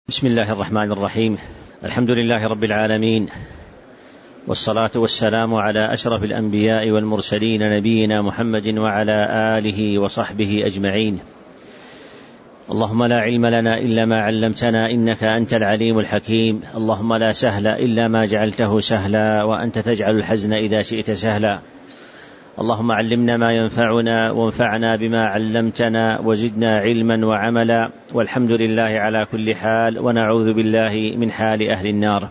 بسم الله الرحمن الرحيم. الحمد لله رب العالمين، والصلاة والسلام على أشرف الأنبياء والمرسلين نبينا محمد وعلى آله وصحبه أجمعين. اللهم لا علم لنا إلا ما علمتنا إنك أنت العليم الحكيم. اللهم لا سهل إلا ما جعلته سهلا، وأنت تجعل الحزن إذا شئت سهلا. اللهم علمنا ما ينفعنا وانفعنا بما علمتنا وزدنا علما وعملا، والحمد لله على كل حال، ونعوذ بالله من حال أهل النار.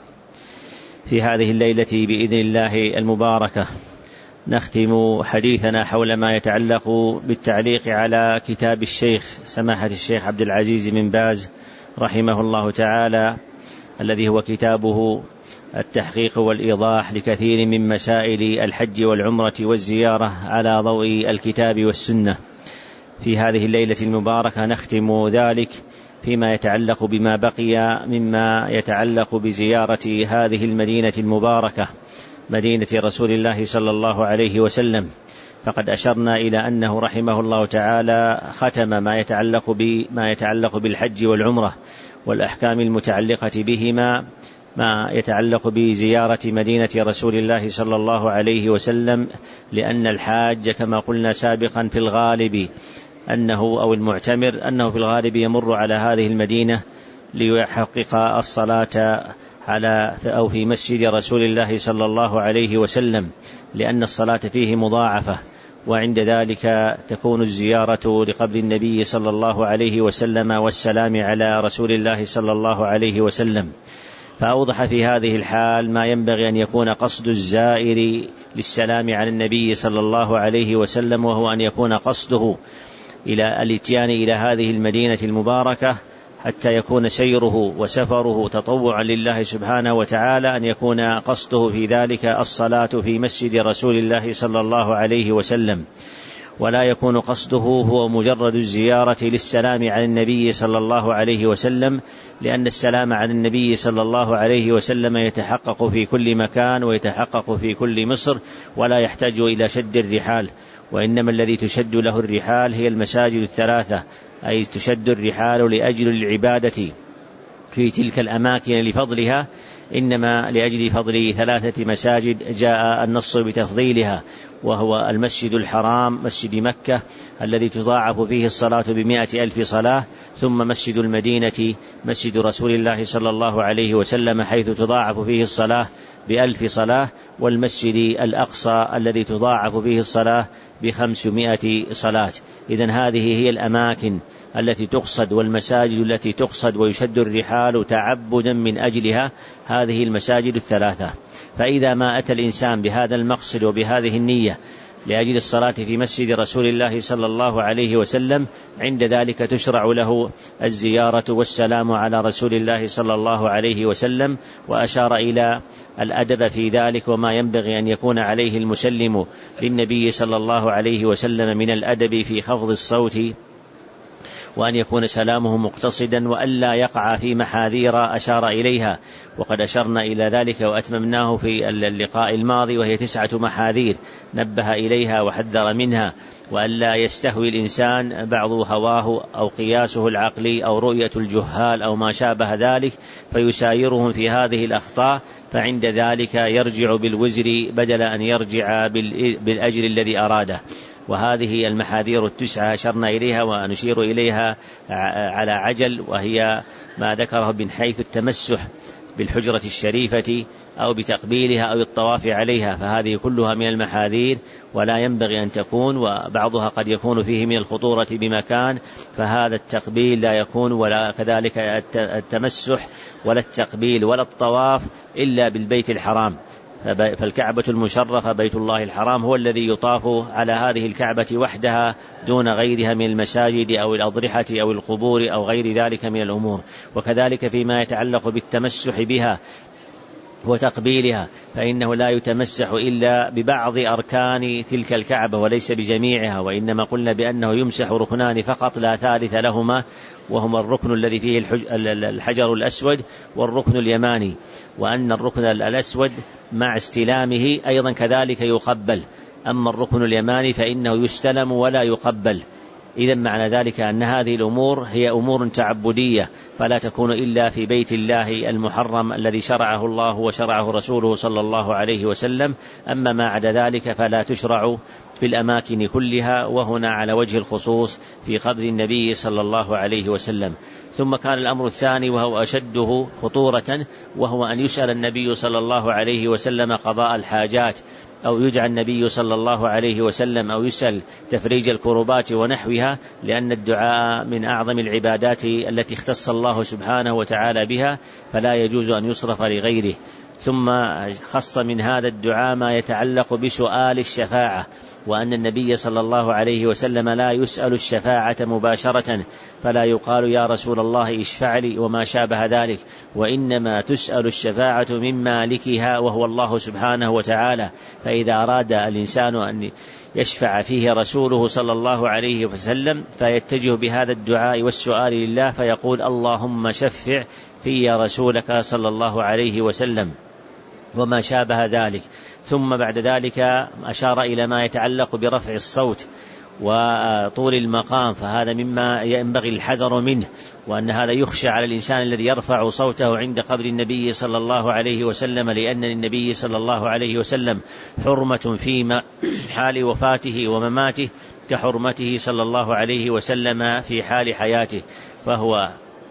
في هذه الليلة بإذن الله المباركة نختم حديثنا حول ما يتعلق بالتعليق على كتاب الشيخ سماحة الشيخ عبد العزيز بن باز رحمه الله تعالى، الذي هو كتابه التحقيق والإيضاح لكثير من مسائل الحج والعمرة والزيارة على ضوء الكتاب والسنة. في هذه الليلة المباركة نختم ذلك فيما يتعلق بما بقي مما يتعلق بزيارة هذه المدينة المباركة، مدينة رسول الله صلى الله عليه وسلم. فقد أشرنا إلى أنه رحمه الله تعالى ختم ما يتعلق بالحج والعمرة والأحكام المتعلقة بهما، ما يتعلق بزيارة مدينة رسول الله صلى الله عليه وسلم، لأن الحاج كما قلنا سابقا في الغالب أو المعتمر أنه في الغالب يمر على هذه المدينة ليحقق الصلاة أو في مسجد رسول الله صلى الله عليه وسلم، لأن الصلاة فيه مضاعفة، وعند ذلك تكون الزيارة لقبر النبي صلى الله عليه وسلم والسلام على رسول الله صلى الله عليه وسلم. فأوضح في هذه الحال ما ينبغي أن يكون قصد الزائر للسلام على النبي صلى الله عليه وسلم، وهو أن يكون قصده إلى الاتيان إلى هذه المدينة المباركة حتى يكون سيره وسفره تطوعا لله سبحانه وتعالى، أن يكون قصده في ذلك الصلاة في مسجد رسول الله صلى الله عليه وسلم، ولا يكون قصده هو مجرد الزيارة للسلام على النبي صلى الله عليه وسلم، لأن السلام على النبي صلى الله عليه وسلم يتحقق في كل مكان ويتحقق في كل مصر، ولا يحتاج إلى شد الرحال، وإنما الذي تشد له الرحال هي المساجد الثلاثة، أي تشد الرحال لأجل العبادة في تلك الأماكن لفضلها، إنما لأجل فضل ثلاثة مساجد جاء النص بتفضيلها، وهو المسجد الحرام مسجد مكة الذي تضاعف فيه الصلاة ب100,000 صلاة، ثم مسجد المدينة مسجد رسول الله صلى الله عليه وسلم حيث تضاعف فيه الصلاة ب1000 صلاة، والمسجد الأقصى الذي تضاعف فيه الصلاة ب500 صلاة. إذن هذه هي الأماكن التي تقصد والمساجد التي تقصد ويشد الرحال تعبدا من أجلها، هذه المساجد الثلاثة. فإذا ما أتى الإنسان بهذا المقصد وبهذه النية لأجل الصلاة في مسجد رسول الله صلى الله عليه وسلم، عند ذلك تشرع له الزيارة والسلام على رسول الله صلى الله عليه وسلم، وأشار إلى الأدب في ذلك وما ينبغي أن يكون عليه المسلم للنبي صلى الله عليه وسلم من الأدب في خفض الصوت، وأن يكون سلامه مقتصدا، وألا يقع في محاذير أشار إليها، وقد أشرنا إلى ذلك وأتممناه في اللقاء الماضي، وهي 9 محاذير نبه إليها وحذر منها، وألا يستهوي الإنسان بعض هواه أو قياسه العقلي أو رؤية الجهال أو ما شابه ذلك فيسايرهم في هذه الأخطاء، فعند ذلك يرجع بالوزر بدل أن يرجع بالأجر الذي أراده. وهذه المحاذير 9 أشرنا إليها ونشير إليها على عجل، وهي ما ذكره من حيث التمسح بالحجرة الشريفة أو بتقبيلها أو الطواف عليها، فهذه كلها من المحاذير ولا ينبغي أن تكون، وبعضها قد يكون فيه من الخطورة بمكان، فهذا التقبيل لا يكون، ولا كذلك التمسح ولا التقبيل ولا الطواف إلا بالبيت الحرام. فالكعبة المشرفة بيت الله الحرام هو الذي يطاف على هذه الكعبة وحدها دون غيرها من المساجد أو الأضرحة أو القبور أو غير ذلك من الأمور. وكذلك فيما يتعلق بالتمسح بها وتقبيلها، فإنه لا يتمسح إلا ببعض أركان تلك الكعبة وليس بجميعها، وإنما قلنا بأنه يمسح ركنان فقط لا ثالث لهما، وهما الركن الذي فيه الحجر الأسود والركن اليماني، وأن الركن الأسود مع استلامه أيضا كذلك يقبل، أما الركن اليماني فإنه يستلم ولا يقبل. إذن معنى ذلك أن هذه الأمور هي أمور تعبدية فلا تكون إلا في بيت الله المحرم الذي شرعه الله وشرعه رسوله صلى الله عليه وسلم. أما ما عدا ذلك فلا تشرع في الأماكن كلها، وهنا على وجه الخصوص في قبر النبي صلى الله عليه وسلم. ثم كان الأمر الثاني وهو أشده خطورة، وهو أن يسأل النبي صلى الله عليه وسلم قضاء الحاجات، أو يدعى النبي صلى الله عليه وسلم، أو يسأل تفريج الكربات ونحوها، لأن الدعاء من أعظم العبادات التي اختص الله سبحانه وتعالى بها، فلا يجوز أن يصرف لغيره. ثم خص من هذا الدعاء ما يتعلق بسؤال الشفاعة، وأن النبي صلى الله عليه وسلم لا يسأل الشفاعة مباشرة، فلا يقال يا رسول الله اشفع لي وما شابه ذلك، وإنما تسأل الشفاعة من مالكها وهو الله سبحانه وتعالى. فإذا أراد الإنسان أن يشفع فيه رسوله صلى الله عليه وسلم فيتجه بهذا الدعاء والسؤال لله، فيقول اللهم شفع في رسولك صلى الله عليه وسلم وما شابه ذلك. ثم بعد ذلك أشار إلى ما يتعلق برفع الصوت وطول المقام، فهذا مما ينبغي الحذر منه، وأن هذا يخشى على الإنسان الذي يرفع صوته عند قبر النبي صلى الله عليه وسلم، لأن النبي صلى الله عليه وسلم حرمة في حال وفاته ومماته كحرمته صلى الله عليه وسلم في حال حياته، فهو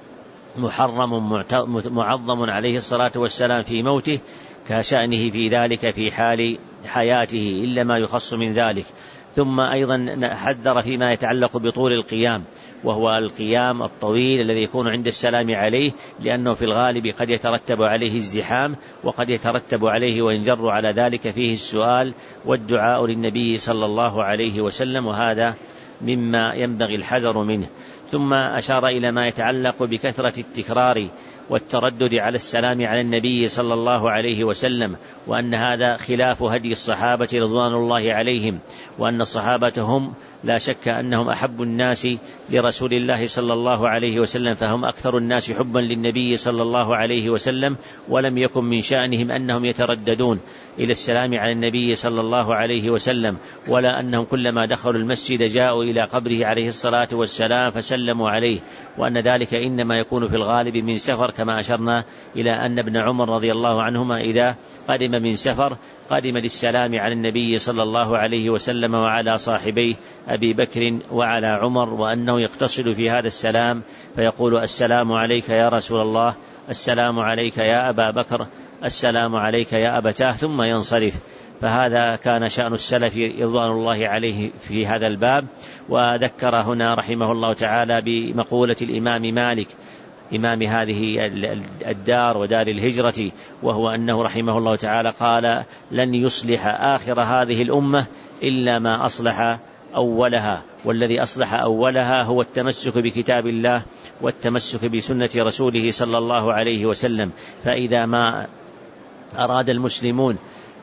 محرم معظم عليه الصلاة والسلام في موته كشأنه في ذلك في حال حياته، إلا ما يخص من ذلك. ثم أيضا حذر فيما يتعلق بطول القيام، وهو القيام الطويل الذي يكون عند السلام عليه، لأنه في الغالب قد يترتب عليه الزحام، وقد يترتب عليه وينجر على ذلك فيه السؤال والدعاء للنبي صلى الله عليه وسلم، وهذا مما ينبغي الحذر منه. ثم أشار إلى ما يتعلق بكثرة التكرار والتردد على السلام على النبي صلى الله عليه وسلم، وأن هذا خلاف هدي الصحابة رضوان الله عليهم، وأن الصحابة هم لا شك أنهم أحب الناس لرسول الله صلى الله عليه وسلم، فهم أكثر الناس حبا للنبي صلى الله عليه وسلم، ولم يكن من شأنهم أنهم يترددون إلى السلام على النبي صلى الله عليه وسلم، ولا أنهم كلما دخلوا المسجد جاءوا إلى قبره عليه الصلاة والسلام فسلموا عليه، وأن ذلك إنما يكون في الغالب من سفر، كما أشرنا إلى أن ابن عمر رضي الله عنهما إذا قدم من سفر قدم للسلام على النبي صلى الله عليه وسلم وعلى صاحبيه أبي بكر وعلى عمر، وأنه يقتصد في هذا السلام فيقول السلام عليك يا رسول الله، السلام عليك يا أبا بكر، السلام عليك يا أبتاه، ثم ينصرف. فهذا كان شأن السلف رضوان الله عليه في هذا الباب. وذكر هنا رحمه الله تعالى بمقولة الإمام مالك إمام هذه الدار ودار الهجرة، وهو أنه رحمه الله تعالى قال لن يصلح آخر هذه الأمة إلا ما أصلح أولها، والذي أصلح أولها هو التمسك بكتاب الله والتمسك بسنة رسوله صلى الله عليه وسلم. فإذا ما أراد المسلمون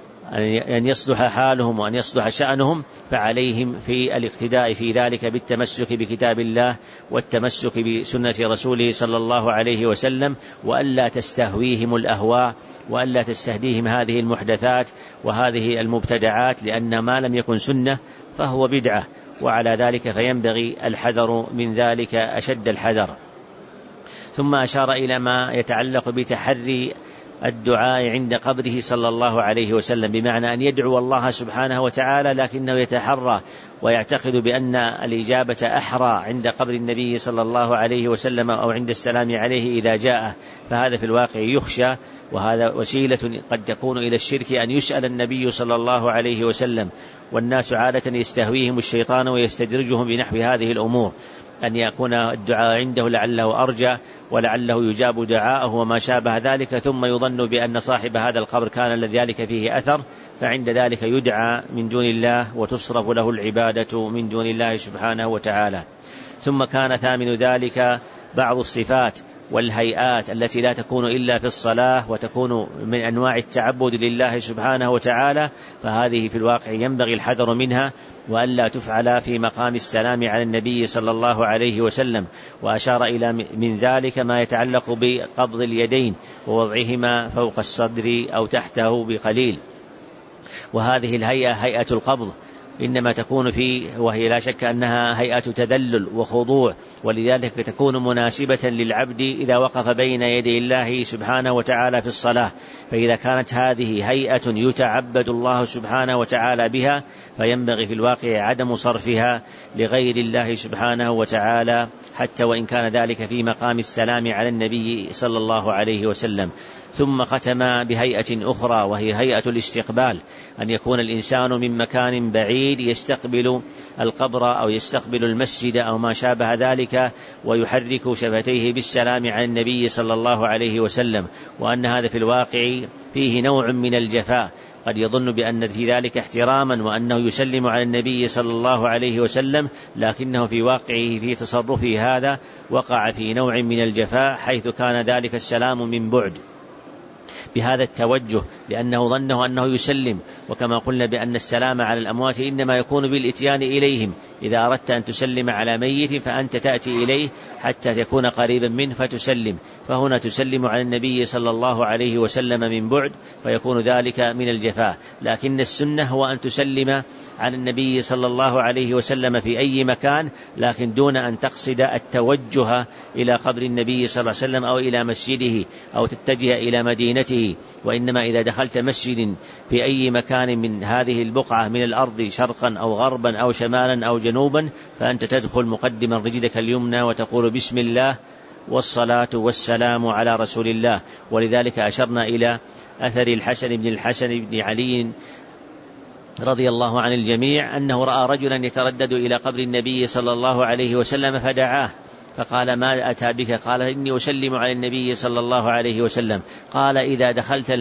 أن يصلح حالهم وأن يصلح شأنهم فعليهم في الاقتداء في ذلك بالتمسك بكتاب الله والتمسك بسنة رسوله صلى الله عليه وسلم، وألا تستهويهم الأهواء، وألا تستهديهم هذه المحدثات وهذه المبتدعات، لأن ما لم يكن سنة فهو بدعة، وعلى ذلك فينبغي الحذر من ذلك أشد الحذر. ثم أشار إلى ما يتعلق بتحري الدعاء عند قبره صلى الله عليه وسلم، بمعنى أن يدعو الله سبحانه وتعالى لكنه يتحرى ويعتقد بأن الإجابة أحرى عند قبر النبي صلى الله عليه وسلم أو عند السلام عليه إذا جاء، فهذا في الواقع يخشى، وهذا وسيلة قد تكون إلى الشرك أن يسأل النبي صلى الله عليه وسلم، والناس عادة يستهويهم الشيطان ويستدرجهم بنحو هذه الأمور، أن يكون الدعاء عنده لعله أرجى ولعله يجاب دعاءه وما شابه ذلك، ثم يظن بأن صاحب هذا القبر كان ذلك فيه أثر، فعند ذلك يدعى من دون الله وتصرف له العبادة من دون الله سبحانه وتعالى. ثم كان ثامن ذلك بعض الصفات والهيئات التي لا تكون إلا في الصلاة وتكون من أنواع التعبد لله سبحانه وتعالى، فهذه في الواقع ينبغي الحذر منها وألا تفعل في مقام السلام على النبي صلى الله عليه وسلم. وأشار إلى من ذلك ما يتعلق بقبض اليدين ووضعهما فوق الصدر أو تحته بقليل، وهذه الهيئة هيئة القبض، إنما تكون فيه، وهي لا شك أنها هيئة تذلل وخضوع، ولذلك تكون مناسبة للعبد إذا وقف بين يدي الله سبحانه وتعالى في الصلاة. فإذا كانت هذه هيئة يتعبد الله سبحانه وتعالى بها فينبغي في الواقع عدم صرفها لغير الله سبحانه وتعالى، حتى وإن كان ذلك في مقام السلام على النبي صلى الله عليه وسلم. ثم ختم بهيئة أخرى وهي هيئة الاستقبال، أن يكون الإنسان من مكان بعيد يستقبل القبر أو يستقبل المسجد أو ما شابه ذلك، ويحرك شفتيه بالسلام على النبي صلى الله عليه وسلم. وأن هذا في الواقع فيه نوع من الجفاء، قد يظن بأن في ذلك احتراما وأنه يسلم على النبي صلى الله عليه وسلم، لكنه في واقعه في تصرفه هذا وقع في نوع من الجفاء، حيث كان ذلك السلام من بعد بهذا التوجه، لأنه ظنه أنه يسلم. وكما قلنا بأن السلام على الأموات إنما يكون بالإتيان إليهم، إذا أردت أن تسلم على ميت فأنت تأتي إليه حتى تكون قريبا منه فتسلم، فهنا تسلم على النبي صلى الله عليه وسلم من بعد، فيكون ذلك من الجفاء. لكن السنة هو أن تسلم على النبي صلى الله عليه وسلم في أي مكان، لكن دون أن تقصد التوجه إلى قبر النبي صلى الله عليه وسلم أو إلى مسجده أو تتجه إلى مدينته. وإنما إذا دخلت مسجد في أي مكان من هذه البقعة من الأرض شرقا أو غربا أو شمالا أو جنوبا، فأنت تدخل مقدما رجلك اليمنى وتقول بسم الله والصلاة والسلام على رسول الله. ولذلك أشرنا إلى أثر الحسن بن علي رضي الله عن الجميع أنه رأى رجلا يتردد إلى قبر النبي صلى الله عليه وسلم فدعاه، فقال ما أتى بك؟ قال إني أسلم على النبي صلى الله عليه وسلم. قال إذا دخلت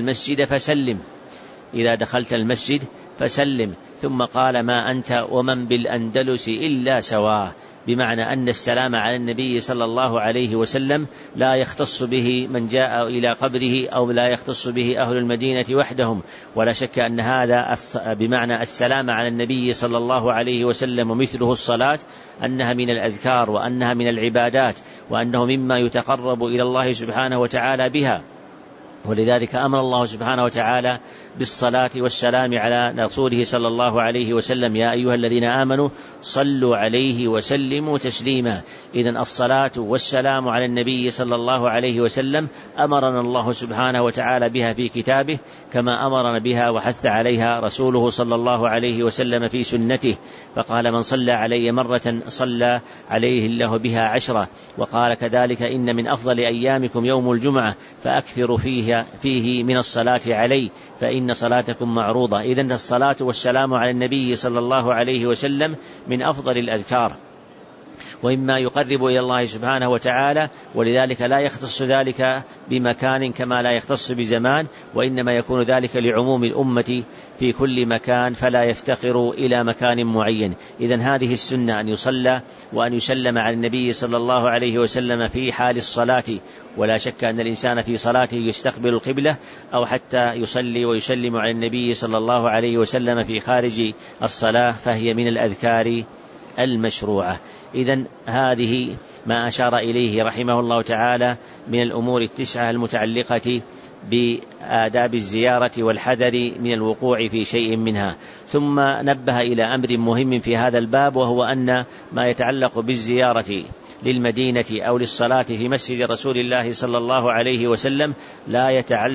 المسجد فسلم. ثم قال ما أنت ومن بالأندلس إلا سواء، بمعنى أن السلام على النبي صلى الله عليه وسلم لا يختص به من جاء إلى قبره أو لا يختص به أهل المدينة وحدهم. ولا شك أن هذا بمعنى السلام على النبي صلى الله عليه وسلم ومثله الصلاة، أنها من الأذكار وأنها من العبادات وأنه مما يتقرب إلى الله سبحانه وتعالى بها. ولذلك أمر الله سبحانه وتعالى بالصلاة والسلام على رسوله صلى الله عليه وسلم: يا أيها الذين آمنوا صلوا عليه وسلموا تسليما. إذن الصلاة والسلام على النبي صلى الله عليه وسلم أمرنا الله سبحانه وتعالى بها في كتابه، كما أمرنا بها وحث عليها رسوله صلى الله عليه وسلم في سنته، فقال من صلى علي مرة صلى عليه الله بها 10. وقال كذلك إن من أفضل أيامكم يوم الجمعة فأكثروا فيه من الصلاة علي فإن صلاتكم معروضة. إذن الصلاة والسلام على النبي صلى الله عليه وسلم من أفضل الأذكار وإما يقرب إلى الله سبحانه وتعالى، ولذلك لا يختص ذلك بمكان كما لا يختص بزمان، وإنما يكون ذلك لعموم الأمة في كل مكان فلا يفتقر إلى مكان معين. إذن هذه السنة أن يصلى وأن يسلم على النبي صلى الله عليه وسلم في حال الصلاة، ولا شك أن الإنسان في صلاته يستقبل القبلة أو حتى يصلي ويسلم على النبي صلى الله عليه وسلم في خارج الصلاة، فهي من الأذكار المشروعة. إذن هذه ما أشار إليه رحمه الله تعالى من الأمور 9 المتعلقة بآداب الزيارة والحذر من الوقوع في شيء منها. ثم نبه إلى أمر مهم في هذا الباب، وهو أن ما يتعلق بالزيارة للمدينة أو للصلاة في مسجد رسول الله صلى الله عليه وسلم لا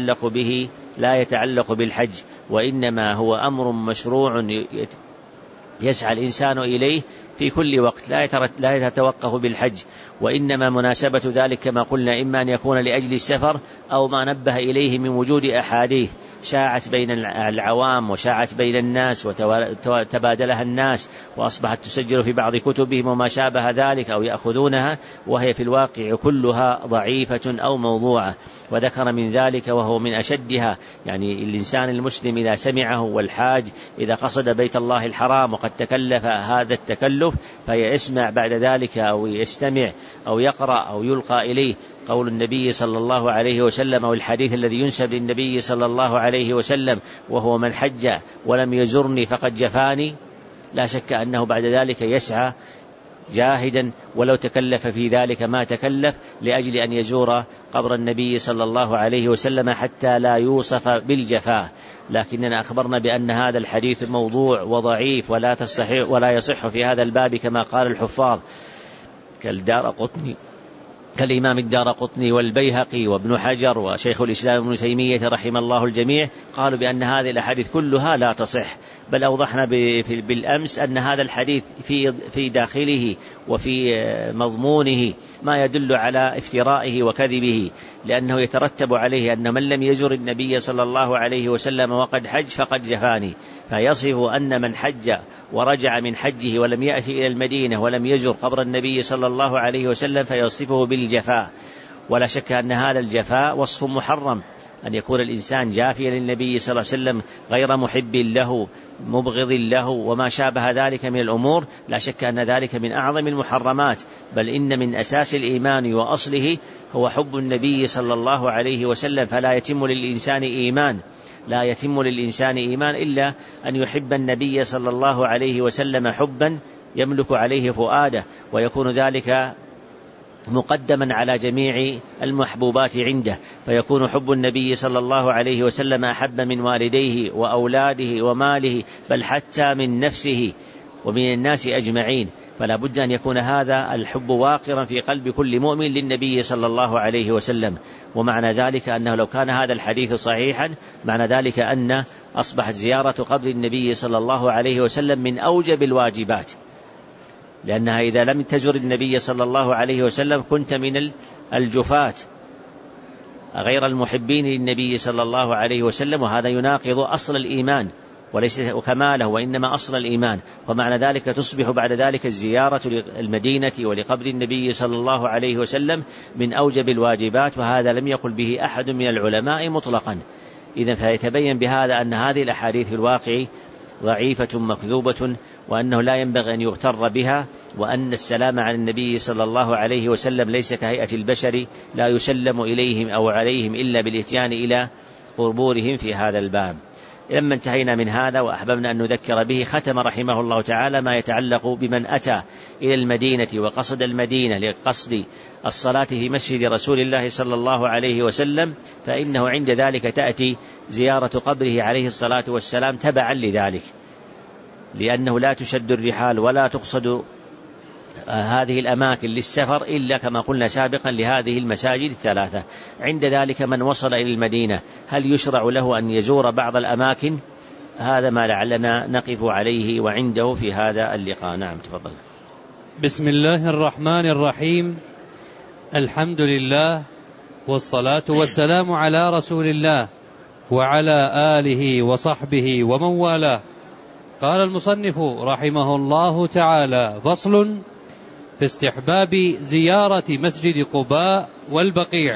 يتعلق بالحج، وإنما هو أمر مشروع يسعى الإنسان إليه في كل وقت، لا يتوقف بالحج. وإنما مناسبة ذلك كما قلنا إما أن يكون لأجل السفر أو ما نبه إليه من وجود أحاديث شاعت بين العوام وشاعت بين الناس وتبادلها الناس وأصبحت تسجل في بعض كتبهم وما شابه ذلك أو يأخذونها، وهي في الواقع كلها ضعيفة أو موضوعة. وذكر من ذلك وهو من أشدها، يعني الإنسان المسلم إذا سمعه والحاج إذا قصد بيت الله الحرام وقد تكلف هذا التكلف فيسمع بعد ذلك أو يستمع أو يقرأ أو يلقى إليه قول النبي صلى الله عليه وسلم أو الحديث الذي ينسب للنبي صلى الله عليه وسلم وهو من حج ولم يزرني فقد جفاني، لا شك أنه بعد ذلك يسعى جاهدا ولو تكلف في ذلك ما تكلف لأجل أن يزور قبر النبي صلى الله عليه وسلم حتى لا يوصف بالجفاء، لكننا أخبرنا بأن هذا الحديث موضوع وضعيف ولا يصح في هذا الباب كما قال الحفاظ كالإمام الدارقطني والبيهقي وابن حجر وشيخ الإسلام ابن تيمية رحم الله الجميع، قالوا بأن هذه الأحاديث كلها لا تصح. بل أوضحنا بالأمس أن هذا الحديث في داخله وفي مضمونه ما يدل على افترائه وكذبه، لأنه يترتب عليه أن من لم يزر النبي صلى الله عليه وسلم وقد حج فقد جفاني، فيصف أن من حج ورجع من حجه ولم يأتي إلى المدينة ولم يزر قبر النبي صلى الله عليه وسلم فيصفه بالجفاء. ولا شك أن هذا الجفاء وصف محرم، أن يكون الإنسان جافيا للنبي صلى الله عليه وسلم غير محب له مبغض له وما شابه ذلك من الأمور، لا شك أن ذلك من أعظم المحرمات، بل إن من أساس الإيمان وأصله هو حب النبي صلى الله عليه وسلم. فلا يتم للإنسان إيمان إلا أن يحب النبي صلى الله عليه وسلم حبا يملك عليه فؤاده، ويكون ذلك مقدما على جميع المحبوبات عنده، فيكون حب النبي صلى الله عليه وسلم أحب من والديه وأولاده وماله، بل حتى من نفسه ومن الناس أجمعين. فلا بد أن يكون هذا الحب واقرا في قلب كل مؤمن للنبي صلى الله عليه وسلم. ومعنى ذلك أنه لو كان هذا الحديث صحيحا معنى ذلك أن أصبحت زيارة قبر النبي صلى الله عليه وسلم من أوجب الواجبات، لأنها إذا لم تزر النبي صلى الله عليه وسلم كنت من الجفاة غير المحبين للنبي صلى الله عليه وسلم، وهذا يناقض أصل الإيمان وليس كماله وإنما أصل الإيمان. ومعنى ذلك تصبح بعد ذلك الزيارة للمدينة ولقبر النبي صلى الله عليه وسلم من أوجب الواجبات، وهذا لم يقل به أحد من العلماء مطلقا. إذن فيتبين بهذا أن هذه الأحاديث في الواقع ضعيفة مكذوبة، وأنه لا ينبغي أن يغتر بها، وأن السلام على النبي صلى الله عليه وسلم ليس كهيئة البشر لا يسلم إليهم أو عليهم إلا بالإتيان إلى قبورهم في هذا الباب. لما انتهينا من هذا وأحببنا أن نذكر به، ختم رحمه الله تعالى ما يتعلق بمن أتى إلى المدينة وقصد المدينة لقصد الصلاة في مسجد رسول الله صلى الله عليه وسلم، فإنه عند ذلك تأتي زيارة قبره عليه الصلاة والسلام تبعا لذلك، لأنه لا تشد الرحال ولا تقصد هذه الأماكن للسفر إلا كما قلنا سابقا لهذه المساجد الثلاثة. عند ذلك من وصل إلى المدينة هل يشرع له أن يزور بعض الأماكن؟ هذا ما لعلنا نقف عليه وعنده في هذا اللقاء. نعم تفضل. بسم الله الرحمن الرحيم. الحمد لله والصلاة والسلام على رسول الله وعلى آله وصحبه ومن والاه. قال المصنف رحمه الله تعالى: فصل في استحباب زيارة مسجد قباء والبقيع.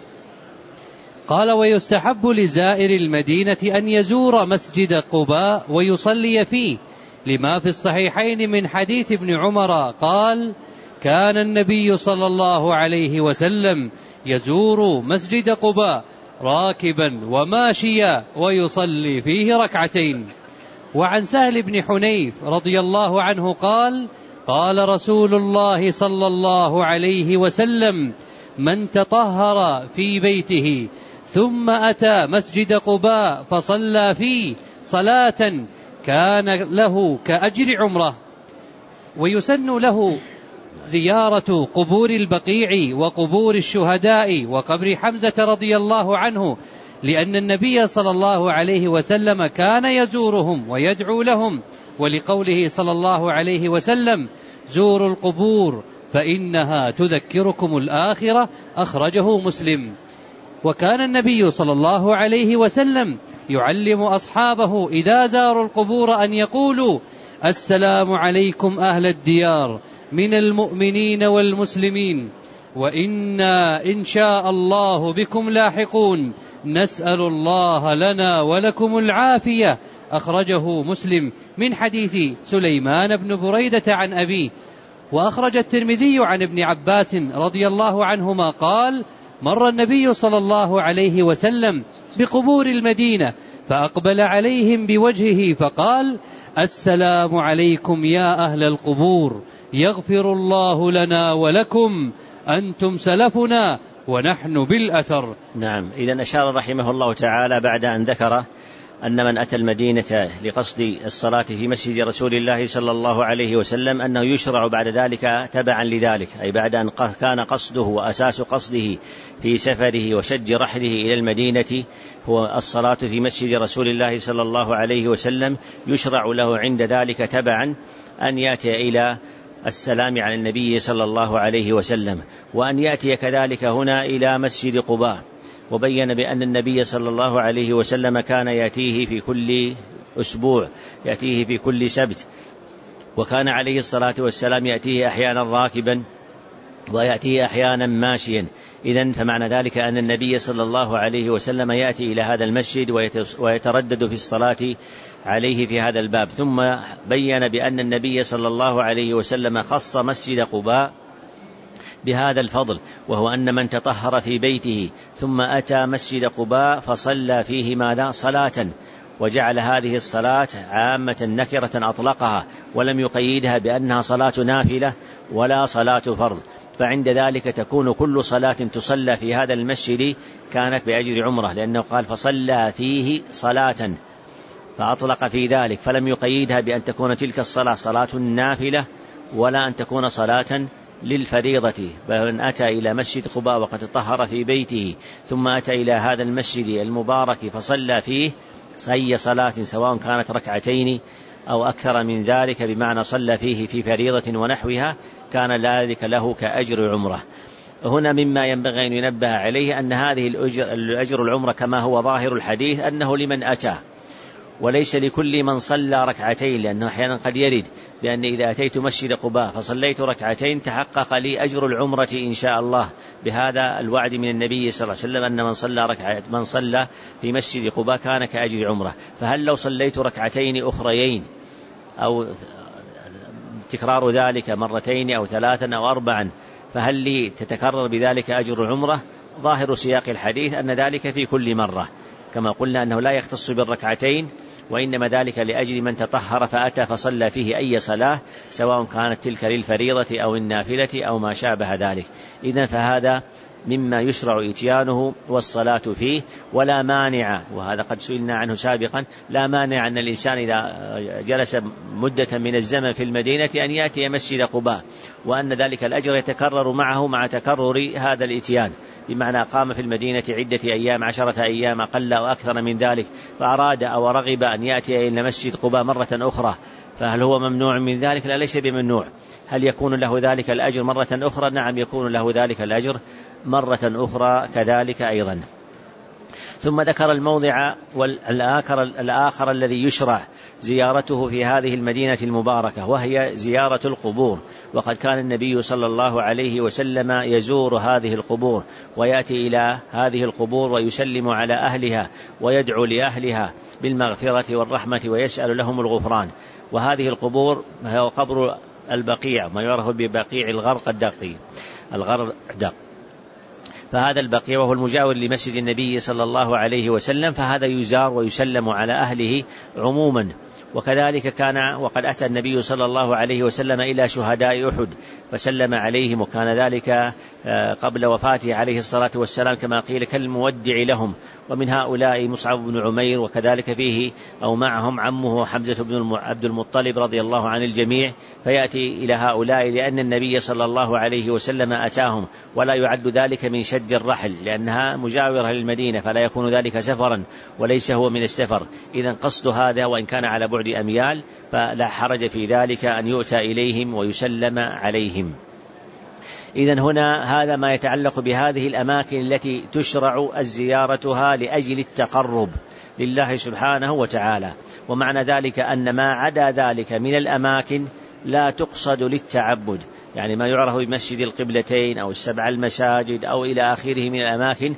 قال: ويستحب لزائر المدينة أن يزور مسجد قباء ويصلي فيه، لما في الصحيحين من حديث ابن عمر قال: كان النبي صلى الله عليه وسلم يزور مسجد قباء راكبا وماشيا ويصلي فيه ركعتين. وعن سهل بن حنيف رضي الله عنه قال: قال رسول الله صلى الله عليه وسلم: من تطهر في بيته ثم أتى مسجد قباء فصلى فيه صلاة كان له كأجر عمره. ويسن له زيارة قبور البقيع وقبور الشهداء وقبر حمزة رضي الله عنه، لأن النبي صلى الله عليه وسلم كان يزورهم ويدعو لهم، ولقوله صلى الله عليه وسلم: زوروا القبور فإنها تذكركم الآخرة، أخرجه مسلم. وكان النبي صلى الله عليه وسلم يعلم أصحابه إذا زاروا القبور أن يقولوا: السلام عليكم أهل الديار من المؤمنين والمسلمين، وإنا إن شاء الله بكم لاحقون، نسأل الله لنا ولكم العافية، أخرجه مسلم من حديث سليمان بن بريدة عن أبيه. وأخرج الترمذي عن ابن عباس رضي الله عنهما قال: مر النبي صلى الله عليه وسلم بقبور المدينة فأقبل عليهم بوجهه فقال: السلام عليكم يا أهل القبور، يغفر الله لنا ولكم، أنتم سلفنا ونحن بالأثر. نعم. إذن أشار رحمه الله تعالى بعد أن ذكر أن من أتى المدينة لقصد الصلاة في مسجد رسول الله صلى الله عليه وسلم أنه يشرع بعد ذلك تبعا لذلك، أي بعد أن كان قصده وأساس قصده في سفره وشج رحله إلى المدينة هو الصلاة في مسجد رسول الله صلى الله عليه وسلم، يشرع له عند ذلك تبعا أن يأتي إلى السلام على النبي صلى الله عليه وسلم، وأن يأتي كذلك هنا إلى مسجد قباء. وبين بأن النبي صلى الله عليه وسلم كان يأتيه في كل أسبوع، يأتيه في كل سبت، وكان عليه الصلاة والسلام يأتيه أحيانا راكبا ويأتيه أحيانا ماشيا. إذن فمعنى ذلك أن النبي صلى الله عليه وسلم يأتي إلى هذا المسجد ويتردد في الصلاة عليه في هذا الباب. ثم بين بأن النبي صلى الله عليه وسلم خص مسجد قباء بهذا الفضل، وهو أن من تطهر في بيته ثم أتى مسجد قباء فصلى فيه ماذا؟ صلاة، وجعل هذه الصلاة عامة نكرة أطلقها ولم يقيدها بأنها صلاة نافلة ولا صلاة فرض، فعند ذلك تكون كل صلاة تصلى في هذا المسجد كانت بأجر عمرة، لأنه قال فصلى فيه صلاة، فأطلق في ذلك فلم يقيدها بأن تكون تلك الصلاة صلاة نافلة ولا أن تكون صلاة للفريضة. بل من أتى إلى مسجد قباء وقد تطهر في بيته ثم أتى إلى هذا المسجد المبارك فصلى فيه أي صلاة سواء كانت ركعتين أو أكثر من ذلك، بمعنى صلى فيه في فريضة ونحوها، كان ذلك له كأجر عمره. هنا مما ينبغي أن ينبه عليه أن هذه الأجر العمرة كما هو ظاهر الحديث أنه لمن أتى، وليس لكل من صلى ركعتين، لأنه أحيانا قد يرد بأن إذا أتيت مسجد قباء فصليت ركعتين تحقق لي أجر العمرة إن شاء الله، بهذا الوعد من النبي صلى الله عليه وسلم أن من صلى في مسجد قباء كان كأجر عمرة. فهل لو صليت ركعتين أخريين أو تكرار ذلك مرتين أو ثلاثا أو أربعا فهل لي تتكرر بذلك أجر عمرة؟ ظاهر سياق الحديث أن ذلك في كل مرة، كما قلنا أنه لا يختص بالركعتين، وإنما ذلك لأجل من تطهر فأتى فصلى فيه أي صلاة سواء كانت تلك للفريضة أو النافلة أو ما شابه ذلك. إذن فهذا مما يشرع إتيانه والصلاة فيه، ولا مانع، وهذا قد سئلنا عنه سابقا، لا مانع أن الإنسان إذا جلس مدة من الزمن في المدينة أن يأتي مسجد قباء، وأن ذلك الأجر يتكرر معه مع تكرر هذا الإتيان، بمعنى قام في المدينة عدة أيام 10 أيام أقل أو أكثر من ذلك، فأراد أو رغب أن يأتي إلى مسجد قباء مرة أخرى، فهل هو ممنوع من ذلك؟ لا، ليس بممنوع. هل يكون له ذلك الأجر مرة أخرى؟ نعم، يكون له ذلك الأجر مرة أخرى كذلك أيضا. ثم ذكر الموضع الآخر الذي يشرع زيارته في هذه المدينة المباركة، وهي زيارة القبور. وقد كان النبي صلى الله عليه وسلم يزور هذه القبور ويأتي إلى هذه القبور ويسلم على أهلها ويدعو لأهلها بالمغفرة والرحمة ويسأل لهم الغفران. وهذه القبور هو قبر البقيع، ما يعرف ببقيع الغرقد، فهذا البقيع وهو المجاور لمسجد النبي صلى الله عليه وسلم، فهذا يزار ويسلم على أهله عموما. وكذلك كان وقد أتى النبي صلى الله عليه وسلم إلى شهداء أحد فسلم عليهم، وكان ذلك قبل وفاته عليه الصلاة والسلام كما قيل كالمودع لهم. ومن هؤلاء مصعب بن عمير، وكذلك فيه أو معهم عمه حمزة بن عبد المطلب رضي الله عن الجميع، فيأتي إلى هؤلاء لأن النبي صلى الله عليه وسلم أتاهم، ولا يعد ذلك من شد الرحل لأنها مجاورة للمدينة، فلا يكون ذلك سفرا وليس هو من السفر. إذن قصد هذا وإن كان على بعد أميال فلا حرج في ذلك أن يؤتى إليهم ويسلم عليهم. إذن هنا هذا ما يتعلق بهذه الأماكن التي تشرع زيارتها لأجل التقرب لله سبحانه وتعالى. ومعنى ذلك أن ما عدا ذلك من الأماكن لا تقصد للتعبد، يعني ما يعرف بمسجد القبلتين أو 7 المساجد أو إلى آخره من الأماكن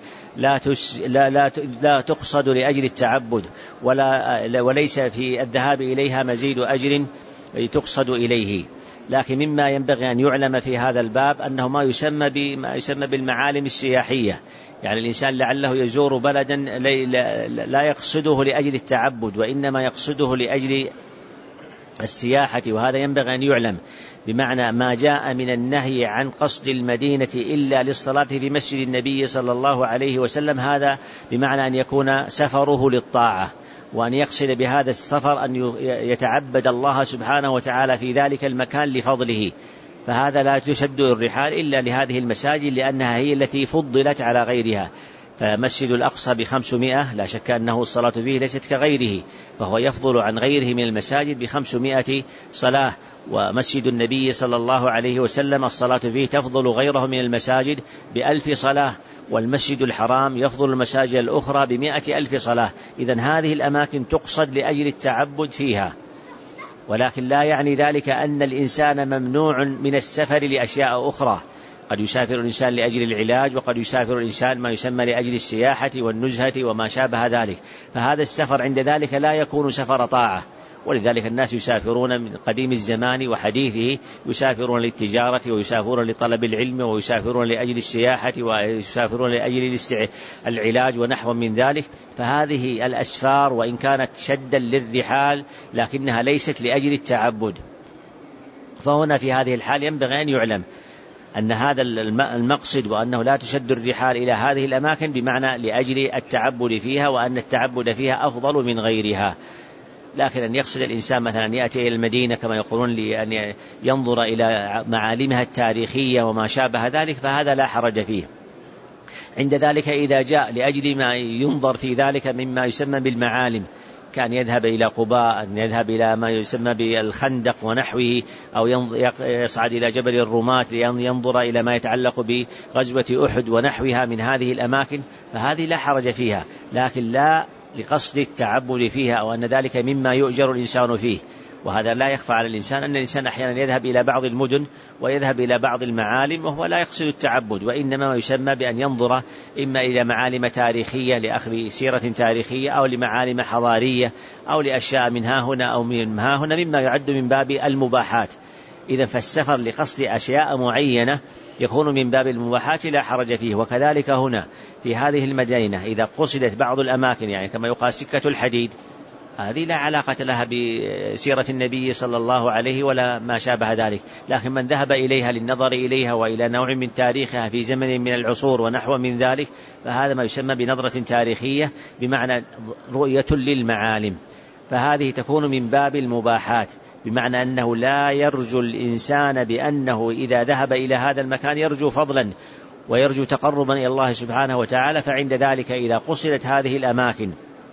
لا تقصد لأجل التعبد، وليس في الذهاب إليها مزيد أجر تقصد إليه. لكن مما ينبغي أن يعلم في هذا الباب أنه ما يسمى بالمعالم السياحية، يعني الإنسان لعله يزور بلدا لا يقصده لأجل التعبد، وإنما يقصده لأجل السياحة، وهذا ينبغي أن يعلم، بمعنى ما جاء من النهي عن قصد المدينة إلا للصلاة في مسجد النبي صلى الله عليه وسلم، هذا بمعنى أن يكون سفره للطاعة، وأن يقصد بهذا السفر أن يتعبد الله سبحانه وتعالى في ذلك المكان لفضله، فهذا لا تشد الرحال إلا لهذه المساجد لأنها هي التي فضلت على غيرها. فمسجد الأقصى ب500 لا شك أنه الصلاة فيه ليست كغيره، فهو يفضل عن غيره من المساجد ب500 صلاة. ومسجد النبي صلى الله عليه وسلم الصلاة فيه تفضل غيره من المساجد ب1000 صلاة، والمسجد الحرام يفضل المساجد الأخرى ب100,000 صلاة. إذن هذه الأماكن تقصد لأجل التعبد فيها، ولكن لا يعني ذلك أن الإنسان ممنوع من السفر لأشياء أخرى. قد يسافر الإنسان لأجل العلاج، وقد يسافر الإنسان ما يسمى لأجل السياحة والنزهة وما شابه ذلك، فهذا السفر عند ذلك لا يكون سفر طاعة. ولذلك الناس يسافرون من قديم الزمان وحديثه، يسافرون للتجارة، ويسافرون لطلب العلم، ويسافرون لأجل السياحة، ويسافرون لأجل العلاج ونحو من ذلك. فهذه الأسفار وإن كانت شدا للرحال لكنها ليست لأجل التعبد. فهنا في هذه الحال ينبغي أن يعلم أن هذا المقصد، وأنه لا تشد الرحال إلى هذه الأماكن بمعنى لأجل التعبد فيها، وأن التعبد فيها أفضل من غيرها. لكن أن يقصد الإنسان مثلا يأتي إلى المدينة كما يقولون لأن ينظر إلى معالمها التاريخية وما شابه ذلك، فهذا لا حرج فيه. عند ذلك إذا جاء لأجل ما ينظر في ذلك مما يسمى بالمعالم، كان يذهب إلى قباء، أن يذهب إلى ما يسمى بالخندق ونحوه، أو يصعد إلى جبل الرماة لينظر إلى ما يتعلق بغزوة أحد ونحوها من هذه الأماكن، فهذه لا حرج فيها، لكن لا لقصد التعبد فيها، أو أن ذلك مما يؤجر الإنسان فيه. وهذا لا يخفى على الإنسان أن الإنسان أحيانا يذهب إلى بعض المدن ويذهب إلى بعض المعالم وهو لا يقصد التعبد، وإنما يسمى بأن ينظر إما إلى معالم تاريخية لأخذ سيرة تاريخية، أو لمعالم حضارية، أو لأشياء من ها هنا أو من ها هنا مما يعد من باب المباحات. إذا فالسفر لقصد أشياء معينة يكون من باب المباحات لا حرج فيه. وكذلك هنا في هذه المدينة إذا قصدت بعض الأماكن، يعني كما يقال سكة الحديد، هذه لا علاقة لها بسيرة النبي صلى الله عليه ولا ما شابه ذلك، لكن من ذهب إليها للنظر إليها وإلى نوع من تاريخها في زمن من العصور ونحو من ذلك، فهذا ما يسمى بنظرة تاريخية بمعنى رؤية للمعالم، فهذه تكون من باب المباحات، بمعنى أنه لا يرجو الإنسان بأنه إذا ذهب إلى هذا المكان يرجو فضلا ويرجو تقربا إلى الله سبحانه وتعالى. فعند ذلك إذا قصدت هذه الأماكن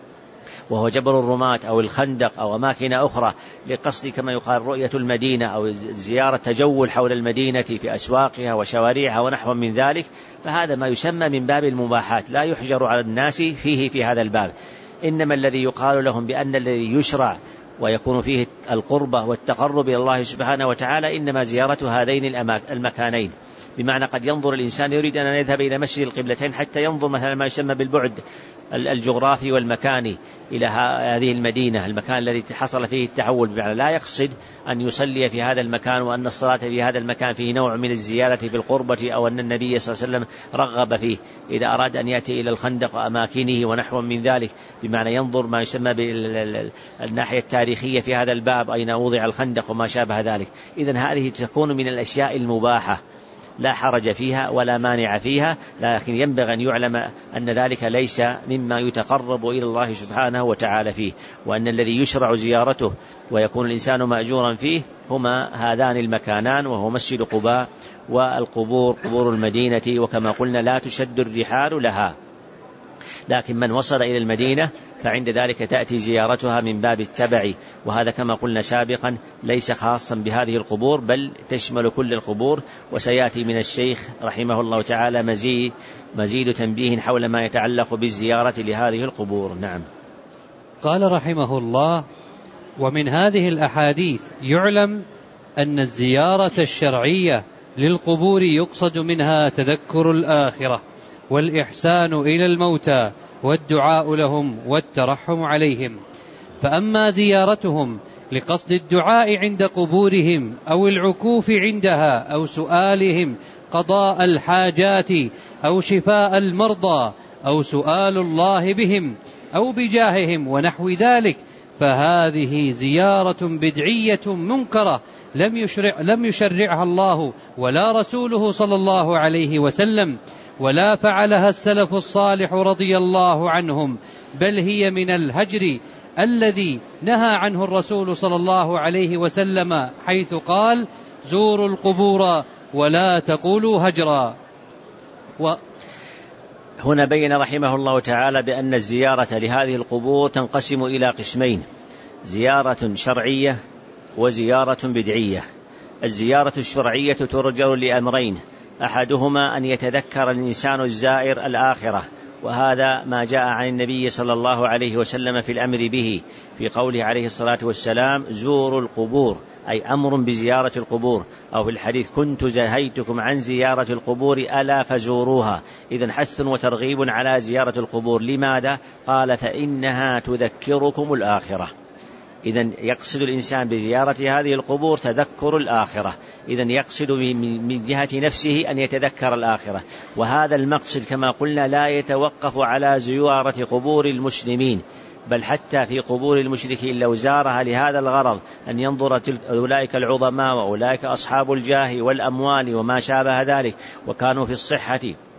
وهو جبل الرماة أو الخندق أو أماكن أخرى لقصد كما يقال رؤية المدينة أو زيارة تجول حول المدينة في أسواقها وشوارعها ونحو من ذلك، فهذا ما يسمى من باب المباحات، لا يحجر على الناس فيه في هذا الباب. إنما الذي يقال لهم بأن الذي يشرع ويكون فيه القربة والتقرب إلى الله سبحانه وتعالى إنما زيارة هذين المكانين، بمعنى قد ينظر الإنسان يريد أن يذهب إلى مسجد القبلتين حتى ينظر مثلا ما يسمى بالبعد الجغرافي والمكاني إلى هذه المدينة، المكان الذي حصل فيه التحول، بمعنى لا يقصد أن يصلي في هذا المكان وأن الصلاة في هذا المكان فيه نوع من الزيادة في القربة، أو أن النبي صلى الله عليه وسلم رغب فيه. إذا أراد أن يأتي إلى الخندق وأماكنه ونحو من ذلك، بمعنى ينظر ما يسمى بالناحية التاريخية في هذا الباب أين وضع الخندق وما شابه ذلك. إذن هذه تكون من الأشياء المباحة لا حرج فيها ولا مانع فيها، لكن ينبغي أن يعلم أن ذلك ليس مما يتقرب إلى الله سبحانه وتعالى فيه، وأن الذي يشرع زيارته ويكون الإنسان مأجورا فيه هما هذان المكانان، وهو مسجد قباء والقبور قبور المدينة، وكما قلنا لا تشد الرحال لها. لكن من وصل إلى المدينة فعند ذلك تأتي زيارتها من باب التبع، وهذا كما قلنا سابقا ليس خاصا بهذه القبور بل تشمل كل القبور. وسيأتي من الشيخ رحمه الله تعالى مزيد تنبيه حول ما يتعلق بالزيارة لهذه القبور. نعم. قال رحمه الله: ومن هذه الأحاديث يعلم أن الزيارة الشرعية للقبور يقصد منها تذكر الآخرة والإحسان إلى الموتى والدعاء لهم والترحم عليهم. فأما زيارتهم لقصد الدعاء عند قبورهم أو العكوف عندها أو سؤالهم قضاء الحاجات أو شفاء المرضى أو سؤال الله بهم أو بجاههم ونحو ذلك، فهذه زيارة بدعية منكرة لم يشرعها الله ولا رسوله صلى الله عليه وسلم، ولا فعلها السلف الصالح رضي الله عنهم، بل هي من الهجر الذي نهى عنه الرسول صلى الله عليه وسلم، حيث قال: زوروا القبور ولا تقولوا هجرا. هنا بين رحمه الله تعالى بأن الزيارة لهذه القبور تنقسم إلى قسمين: زيارة شرعية وزيارة بدعية. الزيارة الشرعية ترجع لأمرين: أحدهما أن يتذكر الإنسان الزائر الآخرة، وهذا ما جاء عن النبي صلى الله عليه وسلم في الأمر به في قوله عليه الصلاة والسلام: زوروا القبور، أي أمر بزيارة القبور، أو في الحديث: كنت زهيتكم عن زيارة القبور ألا فزوروها. إذن حث وترغيب على زيارة القبور. لماذا؟ قال: فإنها تذكركم الآخرة. إذن يقصد الإنسان بزيارة هذه القبور تذكر الآخرة، إذن يقصد من جهة نفسه أن يتذكر الآخرة. وهذا المقصد كما قلنا لا يتوقف على زيارة قبور المسلمين، بل حتى في قبور المشركين لو زارها لهذا الغرض أن ينظر أولئك العظماء وأولئك أصحاب الجاه والأموال وما شابه ذلك، وكانوا في الصحة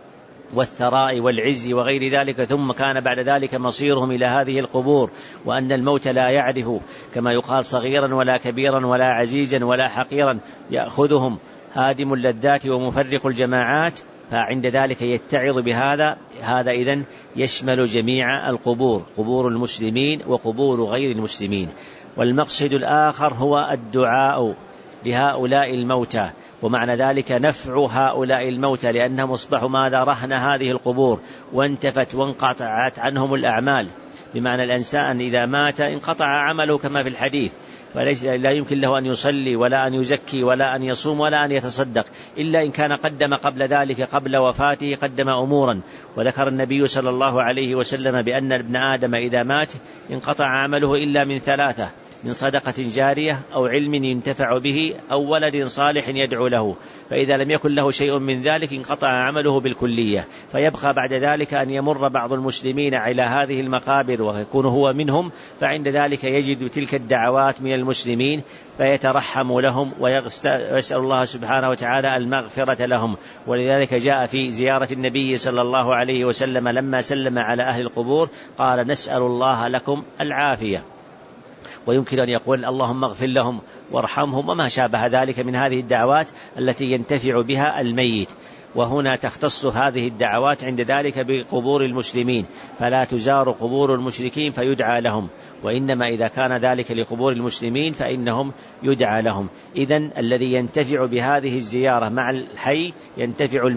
والثراء والعز وغير ذلك، ثم كان بعد ذلك مصيرهم إلى هذه القبور، وأن الموت لا يعرف كما يقال صغيرا ولا كبيرا ولا عزيزا ولا حقيرا، يأخذهم هادم اللذات ومفرق الجماعات، فعند ذلك يتعظ بهذا. هذا إذن يشمل جميع القبور، قبور المسلمين وقبور غير المسلمين. والمقصد الآخر هو الدعاء لهؤلاء الموتى، ومعنى ذلك نفع هؤلاء الموتى، لأنهم أصبحوا ماذا؟ رهن هذه القبور، وانتفت وانقطعت عنهم الأعمال، بمعنى الإنسان إذا مات انقطع عمله كما في الحديث، فليس لا يمكن له أن يصلي ولا أن يزكي ولا أن يصوم ولا أن يتصدق، إلا إن كان قدم قبل ذلك قبل وفاته قدم أمورا. وذكر النبي صلى الله عليه وسلم بأن ابن آدم إذا مات انقطع عمله إلا من ثلاثة: من صدقة جارية، أو علم ينتفع به، أو ولد صالح يدعو له. فإذا لم يكن له شيء من ذلك انقطع عمله بالكلية، فيبقى بعد ذلك أن يمر بعض المسلمين على هذه المقابر ويكون هو منهم، فعند ذلك يجد تلك الدعوات من المسلمين فيترحم لهم ويسأل الله سبحانه وتعالى المغفرة لهم. ولذلك جاء في زيارة النبي صلى الله عليه وسلم لما سلم على أهل القبور قال: نسأل الله لكم العافية. ويمكن أن يقول: اللهم اغفر لهم وارحمهم، وما شابه ذلك من هذه الدعوات التي ينتفع بها الميت. وهنا تختص هذه الدعوات عند ذلك بقبور المسلمين، فلا تزار قبور المشركين فيدعى لهم، وإنما إذا كان ذلك لقبور المسلمين فإنهم يدعى لهم. إذن الذي ينتفع بهذه الزيارة مع الحي ينتفع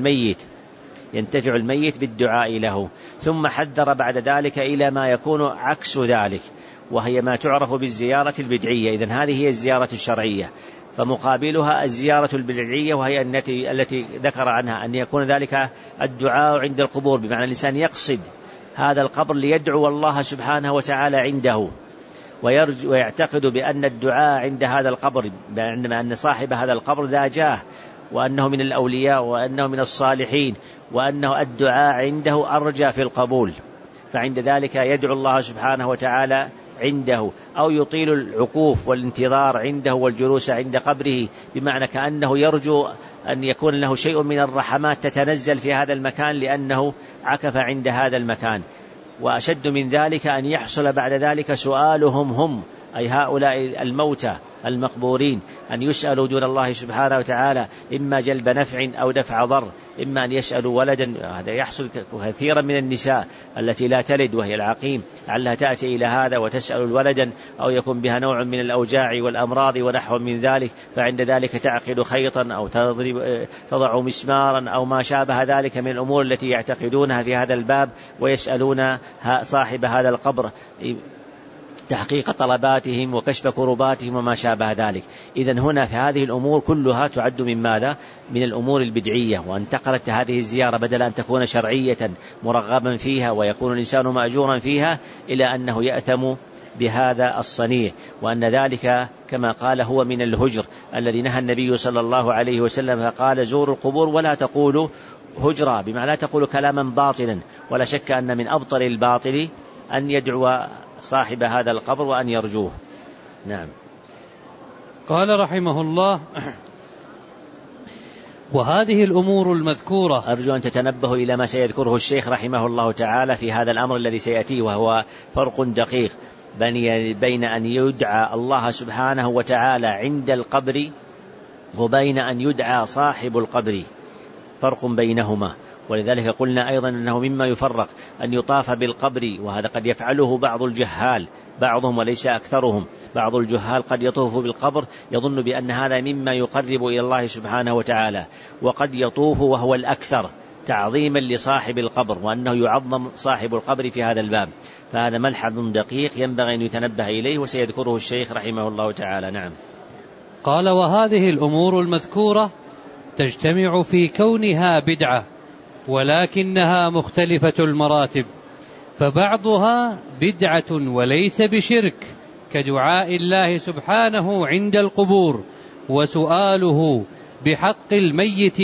الميت بالدعاء له. ثم حذر بعد ذلك إلى ما يكون عكس ذلك، وهي ما تعرف بالزيارة البدعية. إذن هذه هي الزيارة الشرعية، فمقابلها الزيارة البدعية، وهي التي ذكر عنها أن يكون ذلك الدعاء عند القبور، بمعنى الإنسان يقصد هذا القبر ليدعو الله سبحانه وتعالى عنده، ويعتقد بأن الدعاء عند هذا القبر، بأن صاحب هذا القبر ذا جاه، وأنه من الأولياء، وأنه من الصالحين، وأنه الدعاء عنده أرجى في القبول، فعند ذلك يدعو الله سبحانه وتعالى عنده، أو يطيل العكوف والانتظار عنده والجلوس عند قبره، بمعنى كأنه يرجو أن يكون له شيء من الرحمات تتنزل في هذا المكان لأنه عكف عند هذا المكان. وأشد من ذلك أن يحصل بعد ذلك سؤالهم هم، أي هؤلاء الموتى المقبورين، أن يسألوا دون الله سبحانه وتعالى إما جلب نفع أو دفع ضر، إما أن يسألوا ولدا. هذا يحصل كثيرا من النساء التي لا تلد وهي العقيم، لعلها تأتي إلى هذا وتسأل الولدا، أو يكون بها نوع من الأوجاع والأمراض ونحو من ذلك، فعند ذلك تعقد خيطا أو تضع مسمارا أو ما شابه ذلك من الأمور التي يعتقدونها في هذا الباب، ويسألون صاحب هذا القبر تحقيق طلباتهم وكشف كرباتهم وما شابه ذلك. إذن هنا في هذه الأمور كلها تعد من ماذا؟ من الأمور البدعية. وانتقلت هذه الزيارة بدل أن تكون شرعية مرغبا فيها ويكون الإنسان مأجورا فيها، إلى أنه يأثم بهذا الصنيع، وأن ذلك كما قال هو من الهجر الذي نهى النبي صلى الله عليه وسلم، فقال: زوروا القبور ولا تقولوا هجرا، بمعنى لا تقولوا كلاما باطلا. ولا شك أن من أبطل الباطل أن يدعو صاحب هذا القبر وأن يرجوه. نعم. قال رحمه الله: وهذه الأمور المذكورة. أرجو أن تتنبهوا إلى ما سيذكره الشيخ رحمه الله تعالى في هذا الأمر الذي سيأتي، وهو فرق دقيق بين أن يدعى الله سبحانه وتعالى عند القبر وبين أن يدعى صاحب القبر، فرق بينهما. ولذلك قلنا أيضا أنه مما يفرق أن يطاف بالقبر، وهذا قد يفعله بعض الجهال، بعضهم وليس أكثرهم. بعض الجهال قد يطوف بالقبر يظن بأن هذا مما يقرب إلى الله سبحانه وتعالى، وقد يطوف وهو الأكثر تعظيما لصاحب القبر، وأنه يعظم صاحب القبر في هذا الباب. فهذا ملحظ دقيق ينبغي أن يتنبه إليه، وسيذكره الشيخ رحمه الله تعالى. نعم. قال: وهذه الأمور المذكورة تجتمع في كونها بدعة، ولكنها مختلفة المراتب، فبعضها بدعة وليس بشرك، كدعاء الله سبحانه عند القبور وسؤاله بحق الميت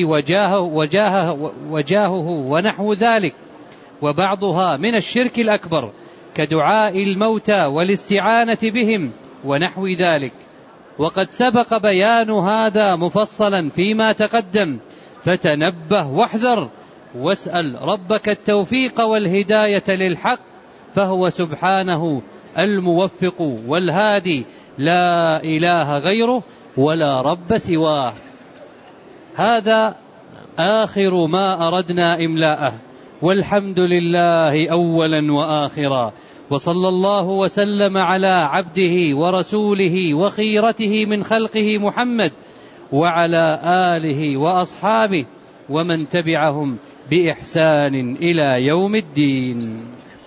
وجاهه ونحو ذلك، وبعضها من الشرك الأكبر، كدعاء الموتى والاستعانة بهم ونحو ذلك. وقد سبق بيان هذا مفصلا فيما تقدم، فتنبه واحذر، واسأل ربك التوفيق والهداية للحق، فهو سبحانه الموفق والهادي، لا إله غيره ولا رب سواه. هذا آخر ما أردنا إملاءه، والحمد لله أولا وآخرا، وصلى الله وسلم على عبده ورسوله وخيرته من خلقه محمد وعلى آله وأصحابه ومن تبعهم بإحسان إلى يوم الدين.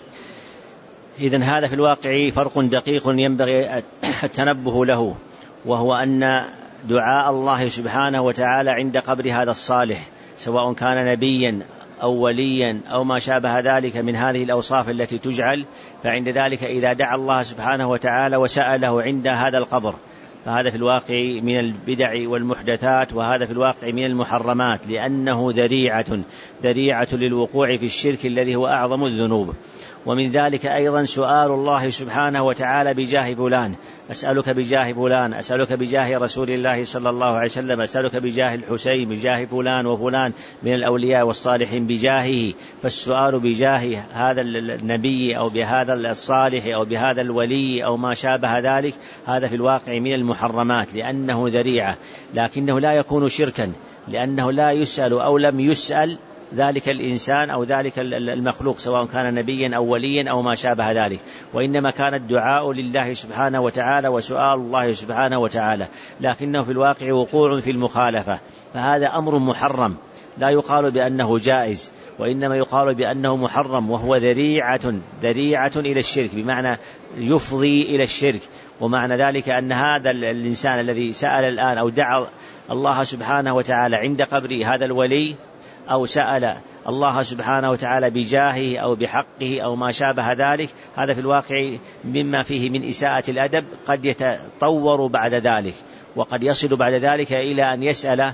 إذن هذا في الواقع فرق دقيق ينبغي التنبه له، وهو أن دعاء الله سبحانه وتعالى عند قبر هذا الصالح، سواء كان نبيا أو وليا أو ما شابه ذلك من هذه الأوصاف التي تجعل، فعند ذلك إذا دعا الله سبحانه وتعالى وسأله عند هذا القبر، فهذا في الواقع من البدع والمحدثات، وهذا في الواقع من المحرمات، لأنه ذريعة للوقوع في الشرك الذي هو أعظم الذنوب. ومن ذلك أيضا سؤال الله سبحانه وتعالى بجاه فلان، أسألك بجاه فلان، أسألك بجاه رسول الله صلى الله عليه وسلم، أسألك بجاه الحسين، بجاه فلان وفلان من الأولياء والصالحين بجاهه. فالسؤال بجاه هذا النبي أو بهذا الصالح أو بهذا الولي أو ما شابه ذلك، هذا في الواقع من المحرمات، لأنه ذريعة، لكنه لا يكون شركا، لأنه لا يسأل أو لم يسأل ذلك الإنسان أو ذلك المخلوق، سواء كان نبيا أو وليا أو ما شابه ذلك، وإنما كان الدعاء لله سبحانه وتعالى وسؤال الله سبحانه وتعالى، لكنه في الواقع وقوع في المخالفة، فهذا أمر محرم، لا يقال بأنه جائز، وإنما يقال بأنه محرم، وهو ذريعة إلى الشرك، بمعنى يفضي إلى الشرك. ومعنى ذلك أن هذا الإنسان الذي سأل الآن أو دعا الله سبحانه وتعالى عند قبر هذا الولي، أو سأل الله سبحانه وتعالى بجاهه أو بحقه أو ما شابه ذلك، هذا في الواقع مما فيه من إساءة الأدب، قد يتطور بعد ذلك، وقد يصل بعد ذلك إلى أن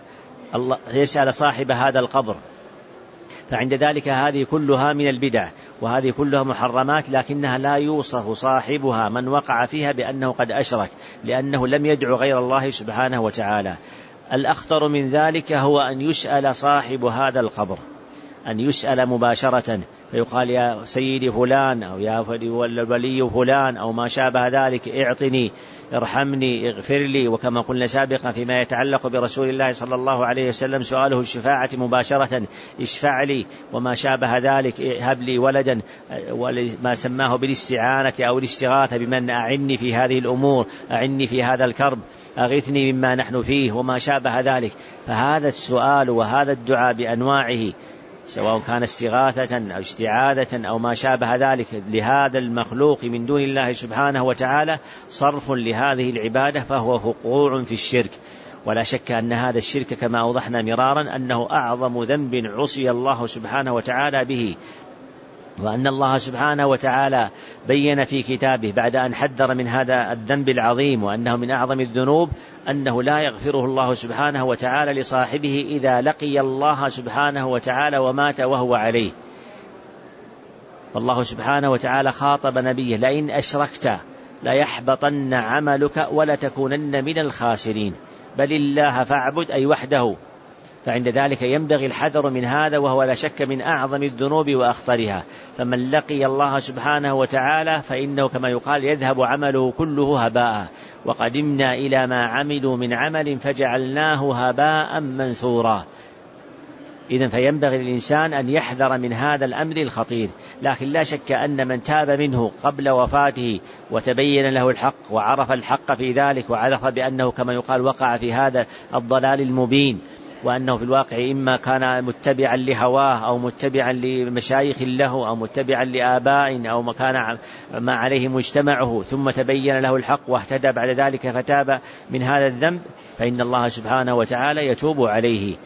يسأل صاحب هذا القبر. فعند ذلك هذه كلها من البدع، وهذه كلها محرمات، لكنها لا يوصف صاحبها من وقع فيها بأنه قد أشرك، لأنه لم يدعو غير الله سبحانه وتعالى. الأخطر من ذلك هو أن يسأل صاحب هذا القبر، أن يسأل مباشرة، فيقال يا سيدي فلان أو يا ولي فلان أو ما شابه ذلك، اعطني، ارحمني، اغفر لي. وكما قلنا سابقا فيما يتعلق برسول الله صلى الله عليه وسلم سؤاله الشفاعة مباشرة، اشفع لي وما شابه ذلك، هب لي ولدا، وما سماه بالاستعانة أو الاستغاثة بمن أعني في هذه الأمور، أعني في هذا الكرب، أغثني مما نحن فيه وما شابه ذلك. فهذا السؤال وهذا الدعاء بأنواعه، سواء كان استغاثة أو استعاذة أو ما شابه ذلك لهذا المخلوق من دون الله سبحانه وتعالى، صرف لهذه العبادة، فهو وقوع في الشرك. ولا شك أن هذا الشرك كما أوضحنا مرارا أنه أعظم ذنب عصي الله سبحانه وتعالى به، وأن الله سبحانه وتعالى بين في كتابه بعد أن حذر من هذا الذنب العظيم وأنه من أعظم الذنوب، أنه لا يغفره الله سبحانه وتعالى لصاحبه إذا لقي الله سبحانه وتعالى ومات وهو عليه. فالله سبحانه وتعالى خاطب نبيه: لئن أشركت ليحبطن عملك ولتكونن من الخاسرين، بل الله فاعبد، أي وحده. فعند ذلك ينبغي الحذر من هذا، وهو لا شك من أعظم الذنوب وأخطرها. فمن لقي الله سبحانه وتعالى فإنه كما يقال يذهب عمله كله هباء، وقدمنا إلى ما عملوا من عمل فجعلناه هباء منثورا. إذن فينبغي للإنسان أن يحذر من هذا الأمر الخطير. لكن لا شك أن من تاب منه قبل وفاته وتبين له الحق وعرف الحق في ذلك، وعرف بأنه كما يقال وقع في هذا الضلال المبين، وأنه في الواقع إما كان متبعا لهواه أو متبعا لمشايخ له أو متبعا لآباء أو ما كان ما عليه مجتمعه، ثم تبين له الحق واهتدى بعد ذلك فتاب من هذا الذنب، فإن الله سبحانه وتعالى يتوب عليه.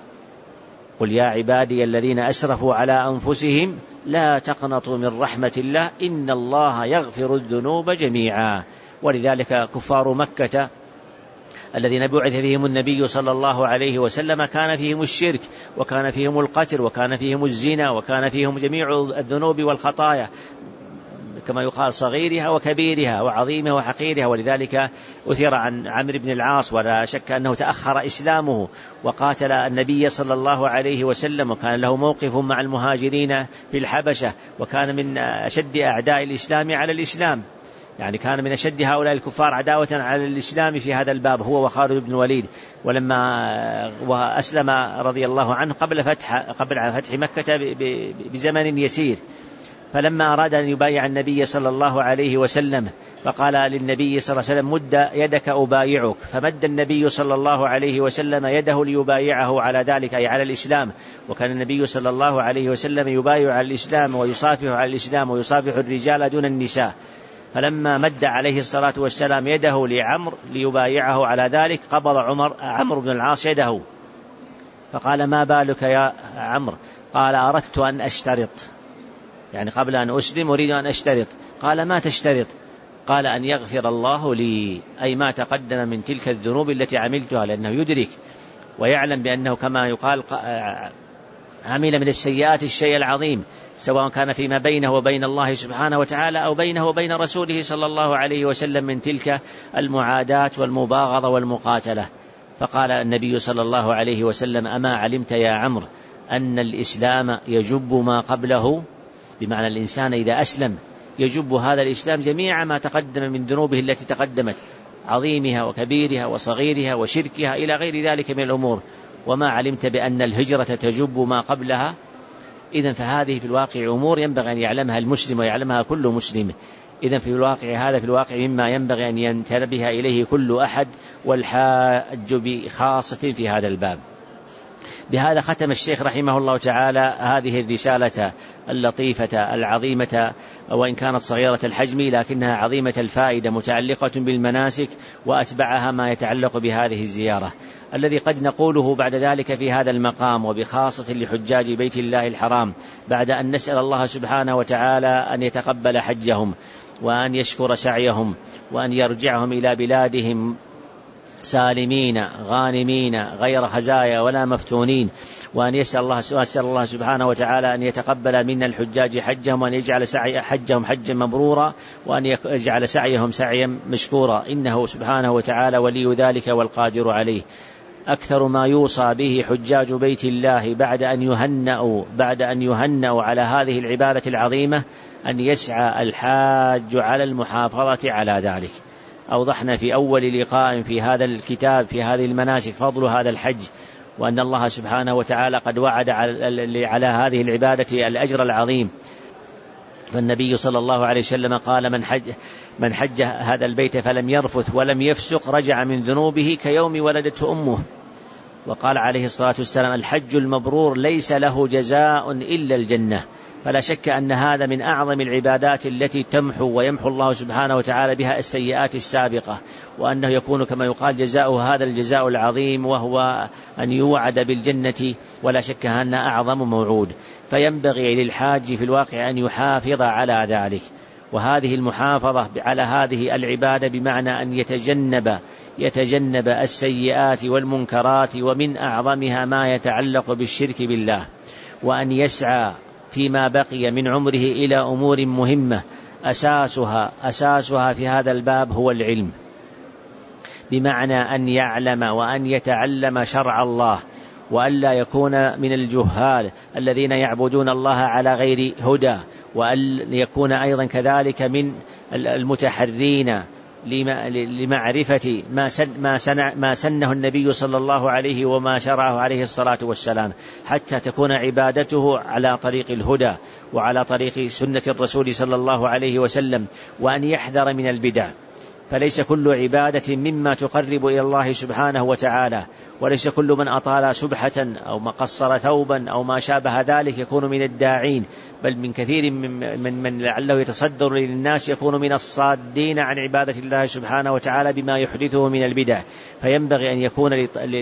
قل يا عبادي الذين أسرفوا على أنفسهم لا تقنطوا من رحمة الله إن الله يغفر الذنوب جميعا. ولذلك كفار مكة الذين بعث فيهم النبي صلى الله عليه وسلم كان فيهم الشرك، وكان فيهم القتل، وكان فيهم الزنا، وكان فيهم جميع الذنوب والخطايا كما يقال صغيرها وكبيرها وعظيمها وحقيرها. ولذلك أثر عن عمرو بن العاص، ولا شك أنه تأخر إسلامه وقاتل النبي صلى الله عليه وسلم، وكان له موقف مع المهاجرين في الحبشة، وكان من أشد أعداء الإسلام على الإسلام، يعني كان من أشد هؤلاء الكفار عداوة على الإسلام في هذا الباب هو وخالد بن الوليد. ولما أسلم رضي الله عنه قبل فتح مكة بزمن يسير، فلما أراد أن يبايع النبي صلى الله عليه وسلم فقال للنبي صلى الله عليه وسلم: مد يدك أبايعك. فمد النبي صلى الله عليه وسلم يده ليبايعه على ذلك، أي على الإسلام. وكان النبي صلى الله عليه وسلم يبايع على الإسلام ويصافح على الإسلام ويصافح الرجال دون النساء. فلما مد عليه الصلاة والسلام يده لعمر ليبايعه على ذلك، قبض عمرو بن العاص يده فقال: ما بالك يا عمرو؟ قال: أردت أن أشترط، يعني قبل أن أسلم أريد أن أشترط. قال: ما تشترط؟ قال: أن يغفر الله لي، أي ما تقدم من تلك الذنوب التي عملتها، لأنه يدرك ويعلم بأنه كما يقال عمل من السيئات الشيء العظيم، سواء كان فيما بينه وبين الله سبحانه وتعالى أو بينه وبين رسوله صلى الله عليه وسلم من تلك المعاداة والمباغضة والمقاتلة. فقال النبي صلى الله عليه وسلم: أما علمت يا عمرو أن الإسلام يجب ما قبله؟ بمعنى الإنسان إذا أسلم يجب هذا الإسلام جميع ما تقدم من ذنوبه التي تقدمت، عظيمها وكبيرها وصغيرها وشركها إلى غير ذلك من الأمور. وما علمت بأن الهجرة تجب ما قبلها؟ إذن فهذه في الواقع أمور ينبغي أن يعلمها المسلم ويعلمها كل مسلم. إذن في الواقع هذا في الواقع مما ينبغي أن ينتبه إليه كل أحد، والحاج بخاصة في هذا الباب. بهذا ختم الشيخ رحمه الله تعالى هذه الرسالة اللطيفة العظيمة، وإن كانت صغيرة الحجم لكنها عظيمة الفائدة، متعلقة بالمناسك وأتبعها ما يتعلق بهذه الزيارة، الذي قد نقوله بعد ذلك في هذا المقام، وبخاصة لحجاج بيت الله الحرام، بعد أن نسأل الله سبحانه وتعالى أن يتقبل حجهم وأن يشكر سعيهم وأن يرجعهم إلى بلادهم سالمين غانمين غير خزايا ولا مفتونين، وأن يسأل الله سبحانه وتعالى أن يتقبل من الحجاج حجهم، وأن يجعل سعي حجهم حجا مبرورا، وأن يجعل سعيهم سعيا مشكورا، إنه سبحانه وتعالى ولي ذلك والقادر عليه. أكثر ما يوصى به حجاج بيت الله بعد أن يهنأوا على هذه العبادة العظيمة أن يسعى الحاج على المحافظة على ذلك. أوضحنا في أول لقاء في هذا الكتاب في هذه المناسك فضل هذا الحج، وأن الله سبحانه وتعالى قد وعد على هذه العبادة الأجر العظيم. فالنبي صلى الله عليه وسلم قال: من حج هذا البيت فلم يرفث ولم يفسق رجع من ذنوبه كيوم ولدته أمه. وقال عليه الصلاة والسلام: الحج المبرور ليس له جزاء إلا الجنة. فلا شك أن هذا من أعظم العبادات التي ويمحو الله سبحانه وتعالى بها السيئات السابقة، وأنه يكون كما يقال جزاؤه هذا الجزاء العظيم، وهو أن يوعد بالجنة، ولا شك أن أعظم موعود. فينبغي للحاج في الواقع أن يحافظ على ذلك، وهذه المحافظة على هذه العبادة بمعنى أن يتجنب السيئات والمنكرات، ومن أعظمها ما يتعلق بالشرك بالله، وأن يسعى فيما بقي من عمره إلى أمور مهمة أساسها في هذا الباب هو العلم، بمعنى أن يعلم وأن يتعلم شرع الله، وألا يكون من الجهال الذين يعبدون الله على غير هدى، وأن يكون أيضا كذلك من المتحرين لمعرفة ما سنه النبي صلى الله عليه وما شرعه عليه الصلاة والسلام، حتى تكون عبادته على طريق الهدى وعلى طريق سنة الرسول صلى الله عليه وسلم، وأن يحذر من البدع. فليس كل عبادة مما تقرب إلى الله سبحانه وتعالى، وليس كل من أطال سبحة أو مقصر ثوبا أو ما شابه ذلك يكون من الداعين، بل من كثير من لعله يتصدر للناس يكون من الصادين عن عبادة الله سبحانه وتعالى بما يحدثه من البدع. فينبغي أن يكون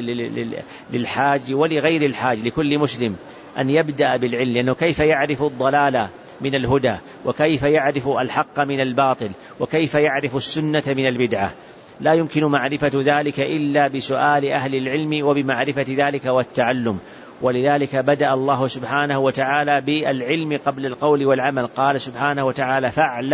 للحاج ولغير الحاج لكل مسلم أن يبدأ بالعلم، لأنه كيف يعرف الضلال من الهدى، وكيف يعرف الحق من الباطل، وكيف يعرف السنة من البدعة؟ لا يمكن معرفة ذلك إلا بسؤال أهل العلم وبمعرفة ذلك والتعلم. ولذلك بدأ الله سبحانه وتعالى بالعلم قبل القول والعمل. قال سبحانه وتعالى: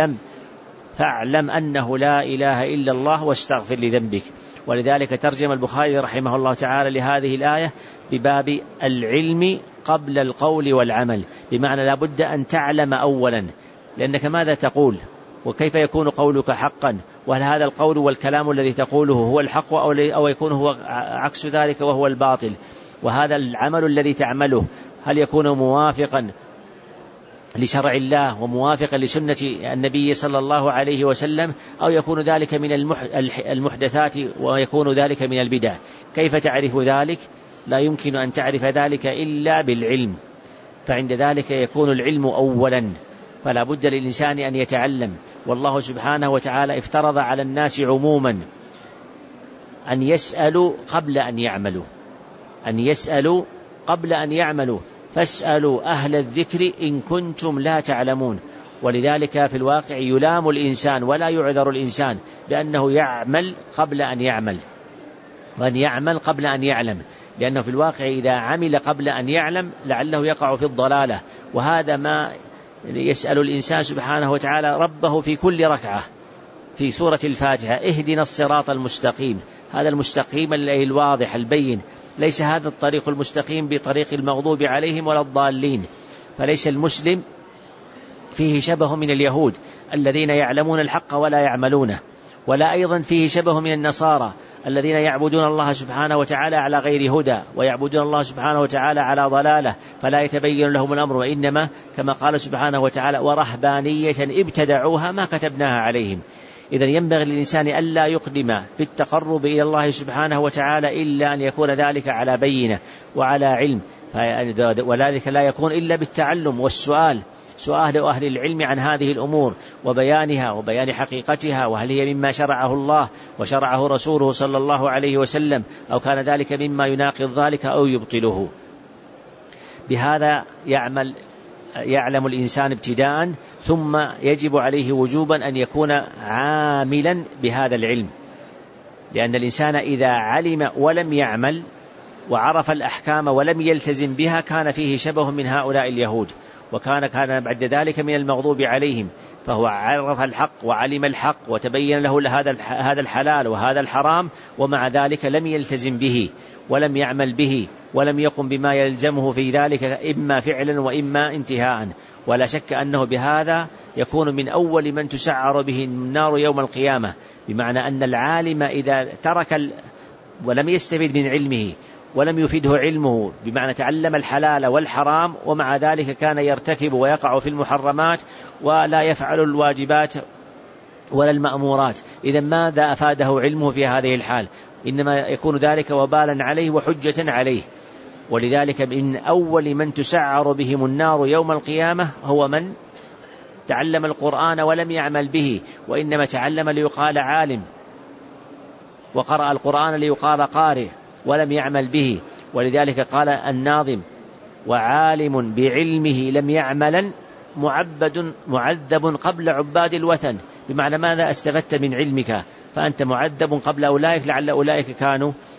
فاعلم أنه لا إله إلا الله واستغفر لذنبك. ولذلك ترجم البخاري رحمه الله تعالى لهذه الآية بباب العلم قبل القول والعمل، بمعنى لا بد أن تعلم أولا، لأنك ماذا تقول؟ وكيف يكون قولك حقا؟ وهل هذا القول والكلام الذي تقوله هو الحق أو يكون هو عكس ذلك وهو الباطل؟ وهذا العمل الذي تعمله هل يكون موافقا لشرع الله وموافقا لسنة النبي صلى الله عليه وسلم، أو يكون ذلك من المحدثات ويكون ذلك من البدع؟ كيف تعرف ذلك؟ لا يمكن أن تعرف ذلك إلا بالعلم، فعند ذلك يكون العلم أولا. فلا بد للإنسان أن يتعلم. والله سبحانه وتعالى افترض على الناس عموما أن يسألوا قبل أن يعملوا، فاسألوا أهل الذكر إن كنتم لا تعلمون. ولذلك في الواقع يلام الإنسان ولا يعذر الإنسان بأنه يعمل قبل أن يعمل، وأن يعمل قبل أن يعلم، لأنه في الواقع إذا عمل قبل أن يعلم لعله يقع في الضلالة. وهذا ما يسأل الإنسان سبحانه وتعالى ربه في كل ركعة في سورة الفاتحة: اهدنا الصراط المستقيم. هذا المستقيم الواضح البين، ليس هذا الطريق المستقيم بطريق المغضوب عليهم ولا الضالين. فليس المسلم فيه شبه من اليهود الذين يعلمون الحق ولا يعملونه، ولا أيضا فيه شبه من النصارى الذين يعبدون الله سبحانه وتعالى على غير هدى، ويعبدون الله سبحانه وتعالى على ضلالة فلا يتبين لهم الأمر، وإنما كما قال سبحانه وتعالى: ورهبانية ابتدعوها ما كتبناها عليهم. إذن ينبغي للإنسان ألا يقدم في التقرب إلى الله سبحانه وتعالى إلا أن يكون ذلك على بينة وعلى علم، وذلك لا يكون إلا بالتعلم والسؤال، سؤال أهل العلم عن هذه الأمور وبيانها وبيان حقيقتها، وهل هي مما شرعه الله وشرعه رسوله صلى الله عليه وسلم، أو كان ذلك مما يناقض ذلك أو يبطله. بهذا يعلم الإنسان ابتداء، ثم يجب عليه وجوبا أن يكون عاملا بهذا العلم، لأن الإنسان إذا علم ولم يعمل وعرف الأحكام ولم يلتزم بها كان فيه شبه من هؤلاء اليهود، وكان بعد ذلك من المغضوب عليهم. فهو عرف الحق وعلم الحق وتبين له هذا الحلال وهذا الحرام، ومع ذلك لم يلتزم به ولم يعمل به ولم يقم بما يلزمه في ذلك، إما فعلا وإما انتهاء. ولا شك أنه بهذا يكون من أول من تسعر به النار يوم القيامة، بمعنى أن العالم إذا ترك ولم يستفيد من علمه ولم يفيده علمه، بمعنى تعلم الحلال والحرام ومع ذلك كان يرتكب ويقع في المحرمات ولا يفعل الواجبات ولا المأمورات، إذا ماذا أفاده علمه في هذه الحال؟ إنما يكون ذلك وبالا عليه وحجة عليه. ولذلك من أول من تسعر بهم النار يوم القيامة هو من تعلم القرآن ولم يعمل به، وإنما تعلم ليقال عالم، وقرأ القرآن ليقال قارئ ولم يعمل به. ولذلك قال الناظم: وعالم بعلمه لم يعملا معذب قبل عباد الوثن. بمعنى ماذا استفدت من علمك؟ فأنت معذب قبل أولئك، لعل أولئك كانوا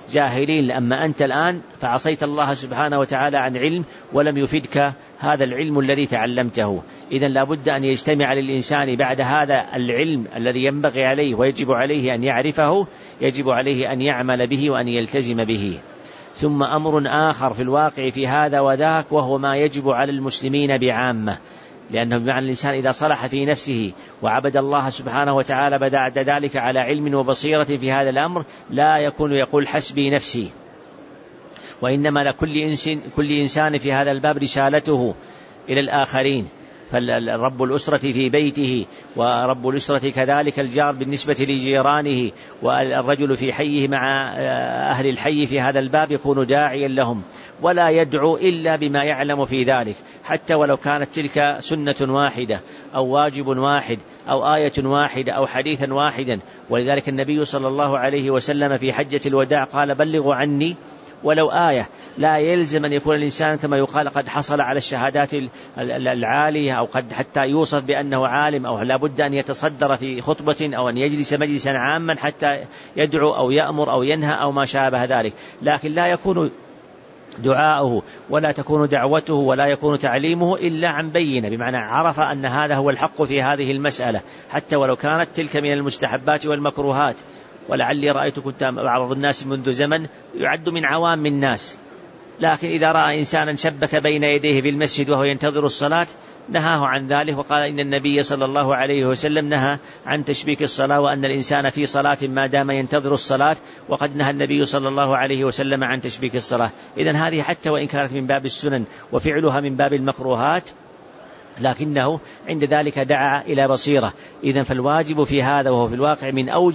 جاهلين. أما أنت الآن فعصيت الله سبحانه وتعالى عن علم ولم يفدك هذا العلم الذي تعلمته. إذن لا بد أن يجتمع للإنسان بعد هذا العلم الذي ينبغي عليه ويجب عليه أن يعرفه، يجب عليه أن يعمل به وأن يلتزم به. ثم أمر آخر في الواقع في هذا وذاك، وهو ما يجب على المسلمين بعامة، لأنه بمعنى الإنسان إذا صلح في نفسه وعبد الله سبحانه وتعالى بعد ذلك على علم وبصيرة في هذا الأمر، لا يكون يقول حسبي نفسي، وإنما لكل إنسان في هذا الباب رسالته إلى الآخرين. فالرب الأسرة في بيته، ورب الأسرة كذلك الجار بالنسبة لجيرانه، والرجل في حيه مع أهل الحي في هذا الباب يكون داعيا لهم، ولا يدعو إلا بما يعلم في ذلك، حتى ولو كانت تلك سنة واحدة أو واجب واحد أو آية واحدة أو حديثا واحدا. ولذلك النبي صلى الله عليه وسلم في حجة الوداع قال بلغوا عني ولو آية. لا يلزم أن يكون الإنسان كما يقال قد حصل على الشهادات العالية، أو قد حتى يوصف بأنه عالم، أو لا بد أن يتصدر في خطبة أو أن يجلس مجلسا عاما حتى يدعو أو يأمر أو ينهى أو ما شابه ذلك. لكن لا يكون دعاؤه ولا تكون دعوته ولا يكون تعليمه إلا عن بينة، بمعنى عرف أن هذا هو الحق في هذه المسألة، حتى ولو كانت تلك من المستحبات والمكروهات. ولعلي رأيت كنت بعض الناس منذ زمن يعد من عوام الناس، لكن إذا رأى إنسانا شبك بين يديه في المسجد وهو ينتظر الصلاة نهاه عن ذلك، وقال إن النبي صلى الله عليه وسلم نهى عن تشبيك الصلاة، وأن الإنسان في صلاة ما دام ينتظر الصلاة، وقد نهى النبي صلى الله عليه وسلم عن تشبيك الصلاة. إذن هذه حتى وإن كانت من باب السنن وفعلها من باب المكروهات، لكنه عند ذلك دعا إلى بصيرة. إذن فالواجب في هذا، وهو في الواقع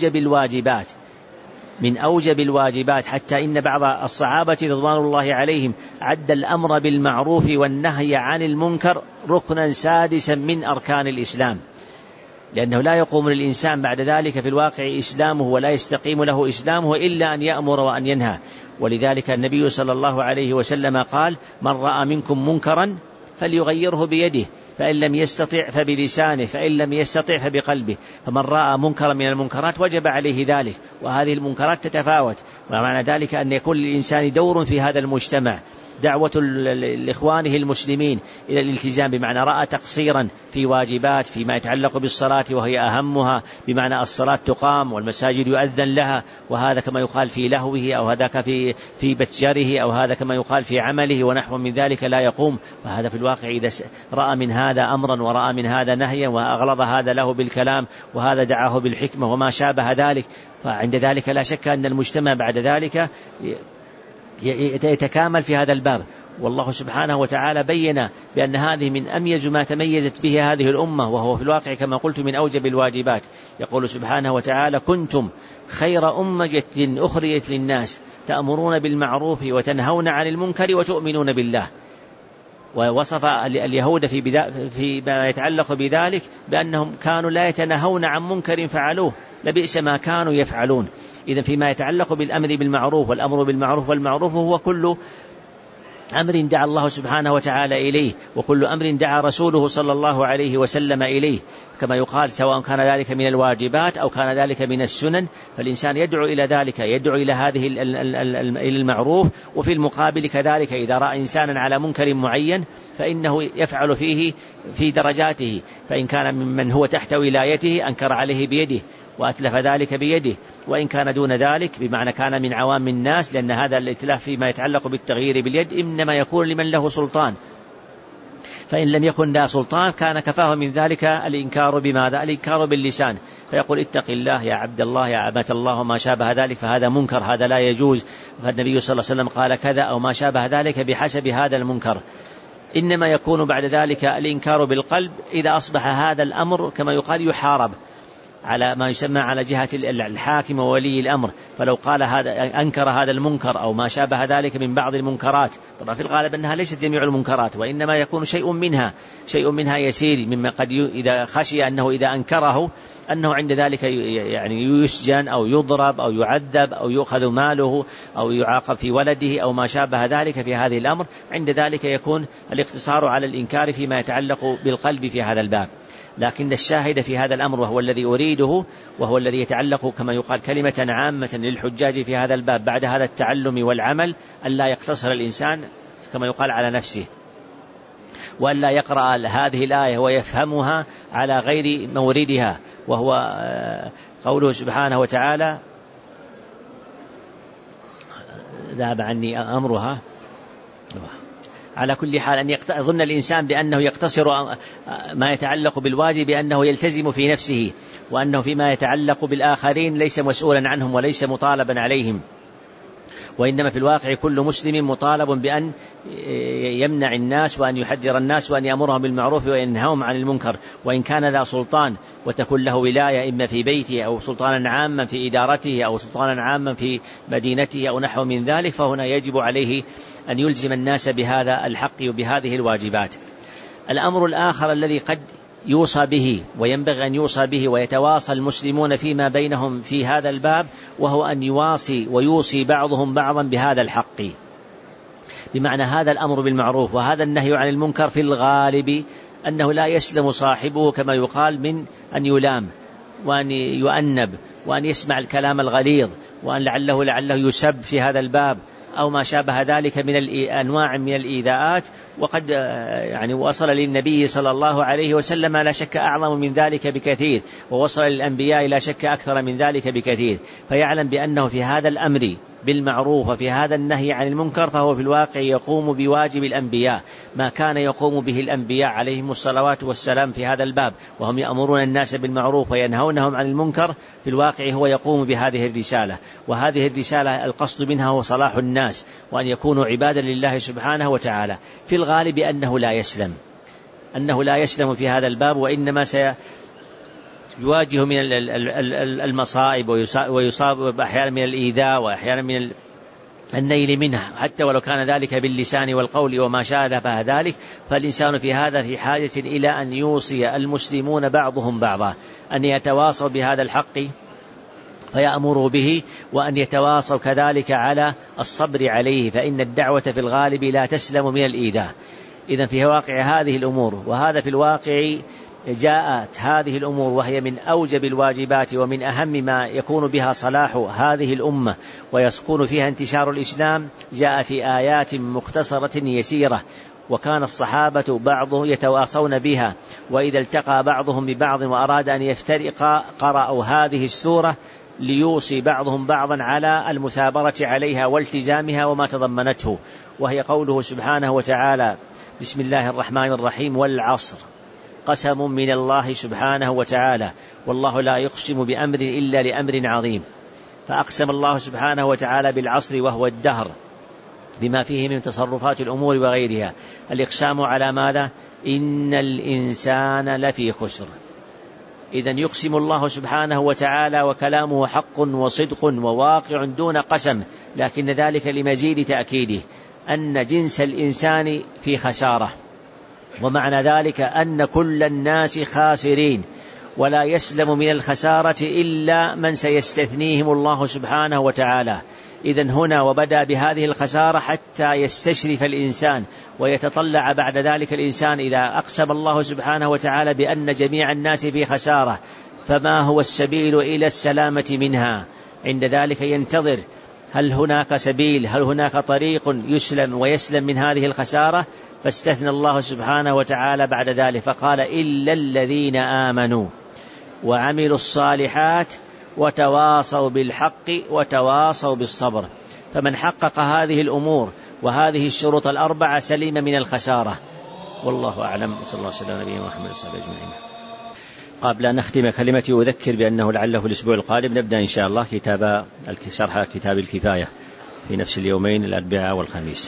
من أوجب الواجبات، حتى إن بعض الصحابة رضوان الله عليهم عد الأمر بالمعروف والنهي عن المنكر ركنا سادسا من أركان الإسلام، لأنه لا يقوم للإنسان بعد ذلك في الواقع إسلامه، ولا يستقيم له إسلامه إلا أن يأمر وأن ينهى. ولذلك النبي صلى الله عليه وسلم قال من رأى منكم منكرا فليغيره بيده، فإن لم يستطع فبلسانه، فإن لم يستطع فبقلبه. فمن رأى منكرا من المنكرات وجب عليه ذلك، وهذه المنكرات تتفاوت، ومعنى ذلك أن يكون للإنسان دور في هذا المجتمع، دعوة لإخوانه المسلمين إلى الالتزام، بمعنى رأى تقصيرا في واجبات فيما يتعلق بالصلاة وهي أهمها، بمعنى الصلاة تقام والمساجد يؤذن لها، وهذا كما يقال في لهوه، أو هذاك في بتجره، أو هذا كما يقال في عمله ونحو من ذلك لا يقوم. فهذا في الواقع إذا رأى من هذا أمرا ورأى من هذا نهيا، وأغلظ هذا له بالكلام وهذا دعاه بالحكمة وما شابه ذلك، فعند ذلك لا شك أن المجتمع بعد ذلك يتكامل في هذا الباب. والله سبحانه وتعالى بين بأن هذه من أميز ما تميزت به هذه الأمة، وهو في الواقع كما قلت من أوجب الواجبات. يقول سبحانه وتعالى كنتم خير أمة أخرجت للناس تأمرون بالمعروف وتنهون عن المنكر وتؤمنون بالله. ووصف اليهود في ما يتعلق بذلك بأنهم كانوا لا يتنهون عن منكر فعلوه لبئس ما كانوا يفعلون. إذن فيما يتعلق بالأمر بالمعروف، والأمر بالمعروف والمعروف هو كل أمر دعا الله سبحانه وتعالى إليه، وكل أمر دعا رسوله صلى الله عليه وسلم إليه، كما يقال سواء كان ذلك من الواجبات أو كان ذلك من السنن، فالإنسان يدعو إلى ذلك، يدعو إلى هذه المعروف. وفي المقابل كذلك إذا رأى إنسانا على منكر معين فإنه يفعل فيه في درجاته، فإن كان ممن هو تحت ولايته أنكر عليه بيده وأتلف ذلك بيده، وإن كان دون ذلك بمعنى كان من عوام الناس، لأن هذا الإتلاف فيما يتعلق بالتغيير باليد إنما يكون لمن له سلطان، فإن لم يكن ذا سلطان كان كفاه من ذلك الإنكار بماذا؟ الإنكار باللسان، فيقول اتق الله يا عبد الله يا عبد الله وما شابه ذلك، فهذا منكر، هذا لا يجوز، فالنبي صلى الله عليه وسلم قال كذا أو ما شابه ذلك بحسب هذا المنكر. إنما يكون بعد ذلك الإنكار بالقلب إذا أصبح هذا الأمر كما يقال يحارب على ما يسمى على جهة الحاكم وولي الأمر، فلو قال هذا أنكر هذا المنكر أو ما شابه ذلك من بعض المنكرات، طبعا في الغالب أنها ليست جميع المنكرات، وإنما يكون شيء منها يسير، مما قد إذا خشي أنه إذا أنكره أنه عند ذلك يعني يسجن أو يضرب أو يعذب أو يؤخذ ماله أو يعاقب في ولده أو ما شابه ذلك في هذه الأمر، عند ذلك يكون الاقتصار على الإنكار فيما يتعلق بالقلب في هذا الباب. لكن الشاهد في هذا الأمر وهو الذي أريده وهو الذي يتعلق كما يقال كلمة عامة للحجاج في هذا الباب بعد هذا التعلم والعمل، أن لا يقتصر الإنسان كما يقال على نفسه، وأن لا يقرأ هذه الآية ويفهمها على غير موردها، وهو قوله سبحانه وتعالى ذهب عني أمرها. على كل حال أن يظن الإنسان بأنه يقتصر ما يتعلق بالواجب بأنه يلتزم في نفسه، وأنه فيما يتعلق بالآخرين ليس مسؤولا عنهم وليس مطالبا عليهم، وإنما في الواقع كل مسلم مطالب بأن يمنع الناس وأن يحذر الناس وأن يأمرهم بالمعروف وينهاهم عن المنكر، وإن كان ذا سلطان وتكون له ولاية إما في بيته أو سلطانا عاما في إدارته أو سلطانا عاما في مدينته أو نحو من ذلك، فهنا يجب عليه أن يلزم الناس بهذا الحق وبهذه الواجبات. الأمر الآخر الذي قد يوصى به وينبغي أن يوصى به ويتواصى المسلمون فيما بينهم في هذا الباب، وهو أن يواصي ويوصي بعضهم بعضا بهذا الحق، بمعنى هذا الأمر بالمعروف وهذا النهي عن المنكر في الغالب أنه لا يسلم صاحبه كما يقال من أن يلام وأن يؤنب وأن يسمع الكلام الغليظ وأن لعله يسب في هذا الباب أو ما شابه ذلك من أنواع من الإيذاءات. وقد وصل للنبي صلى الله عليه وسلم لا شك أعظم من ذلك بكثير، ووصل للأنبياء لا شك أكثر من ذلك بكثير، فيعلم بأنه في هذا الأمر بالمعروف وفي هذا النهي عن المنكر فهو في الواقع يقوم بواجب الأنبياء، ما كان يقوم به الأنبياء عليهم الصلوات والسلام في هذا الباب، وهم يأمرون الناس بالمعروف وينهونهم عن المنكر، في الواقع هو يقوم بهذه الرسالة. وهذه الرسالة القصد منها هو صلاح الناس وأن يكونوا عبادا لله سبحانه وتعالى. في الغالب أنه لا يسلم في هذا الباب، وإنما يواجه من المصائب ويصاب أحيانا من الإيذاء وأحيانا من النيل منها، حتى ولو كان ذلك باللسان والقول وما شابه ذلك. فالإنسان في هذا في حاجة إلى أن يوصي المسلمون بعضهم بعضا أن يتواصوا بهذا الحق فيأمروا به، وأن يتواصوا كذلك على الصبر عليه، فإن الدعوة في الغالب لا تسلم من الإيذاء. إذن في واقع هذه الأمور، وهذا في الواقع جاءت هذه الأمور وهي من أوجب الواجبات ومن أهم ما يكون بها صلاح هذه الأمة ويسكن فيها انتشار الإسلام، جاء في آيات مختصرة يسيرة، وكان الصحابة بعضهم يتواصون بها، وإذا التقى بعضهم ببعض وأراد أن يفترق قرأوا هذه السورة ليوصي بعضهم بعضا على المثابرة عليها والتزامها وما تضمنته، وهي قوله سبحانه وتعالى: بسم الله الرحمن الرحيم، والعصر، قسم من الله سبحانه وتعالى، والله لا يقسم بأمر إلا لأمر عظيم. فأقسم الله سبحانه وتعالى بالعصر وهو الدهر بما فيه من تصرفات الأمور وغيرها. الإقسام على ماذا؟ إن الإنسان لفي خسر. إذن يقسم الله سبحانه وتعالى وكلامه حق وصدق وواقع دون قسم، لكن ذلك لمزيد تأكيده أن جنس الإنسان في خسارة، ومعنى ذلك أن كل الناس خاسرين، ولا يسلم من الخسارة إلا من سيستثنيهم الله سبحانه وتعالى. إذن هنا وبدأ بهذه الخسارة حتى يستشرف الإنسان ويتطلع بعد ذلك الإنسان إذا أقسم الله سبحانه وتعالى بأن جميع الناس في خسارة، فما هو السبيل إلى السلامة منها؟ عند ذلك ينتظر هل هناك سبيل، هل هناك طريق يسلم ويسلم من هذه الخسارة؟ فاستثنى الله سبحانه وتعالى بعد ذلك فقال: إلا الذين آمنوا وعملوا الصالحات وتواصوا بالحق وتواصوا بالصبر. فمن حقق هذه الأمور وهذه الشروط الأربعة سلم من الخسارة، والله أعلم. صلى الله عليه وسلم نبينا محمد صلى الله عليه وسلم. قبل أن نختم كلمتي أذكر بأنه لعله في الأسبوع القادم نبدأ إن شاء الله شرح كتاب الكفاية في نفس اليومين الأربعاء والخميس.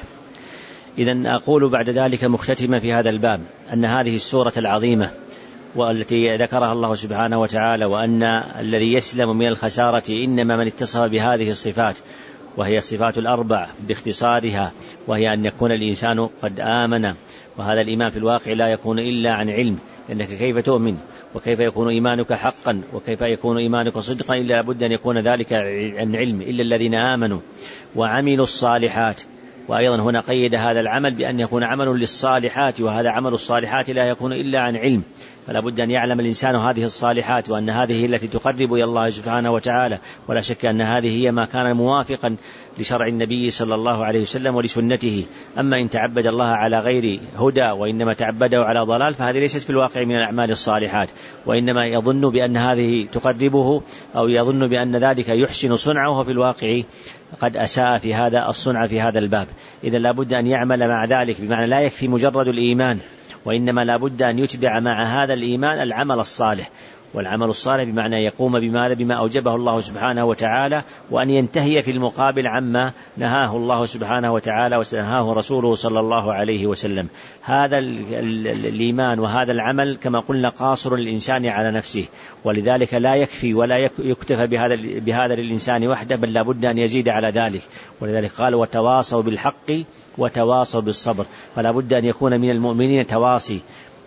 إذن أقول بعد ذلك مختتما في هذا الباب أن هذه السورة العظيمة والتي ذكرها الله سبحانه وتعالى، وأن الذي يسلم من الخسارة إنما من اتصف بهذه الصفات، وهي الصفات الأربع باختصارها، وهي أن يكون الإنسان قد آمن، وهذا الإيمان في الواقع لا يكون إلا عن علم، لأنك كيف تؤمن وكيف يكون إيمانك حقا وكيف يكون إيمانك صدقا إلا لابد أن يكون ذلك عن علم، إلا الذين آمنوا وعملوا الصالحات. وأيضا هنا قيد هذا العمل بأن يكون عمل للصالحات، وهذا عمل الصالحات لا يكون إلا عن علم، فلا بد أن يعلم الإنسان هذه الصالحات وأن هذه التي تقرب إلى الله سبحانه وتعالى، ولا شك أن هذه هي ما كان موافقا لشرع النبي صلى الله عليه وسلم ولسنته. أما إن تعبد الله على غير هدى وإنما تعبده على ضلال فهذه ليست في الواقع من الأعمال الصالحات، وإنما يظن بأن هذه تقربه أو يظن بأن ذلك يحسن صنعه، في الواقع قد أساء في هذا الصنع في هذا الباب. إذا لا بد أن يعمل مع ذلك، بمعنى لا يكفي مجرد الإيمان، وإنما لا بد أن يتبع مع هذا الإيمان العمل الصالح. والعمل الصالح بمعنى يقوم بما أوجبه الله سبحانه وتعالى، وأن ينتهي في المقابل عما نهاه الله سبحانه وتعالى ونهاه رسوله صلى الله عليه وسلم. هذا الإيمان وهذا العمل كما قلنا قاصر الإنسان على نفسه، ولذلك لا يكفي ولا يكتفى بهذا للإنسان وحده، بل لا بد أن يزيد على ذلك. ولذلك قال وتواصوا بالحق وتواصوا بالصبر. فلا بد أن يكون من المؤمنين تواصي،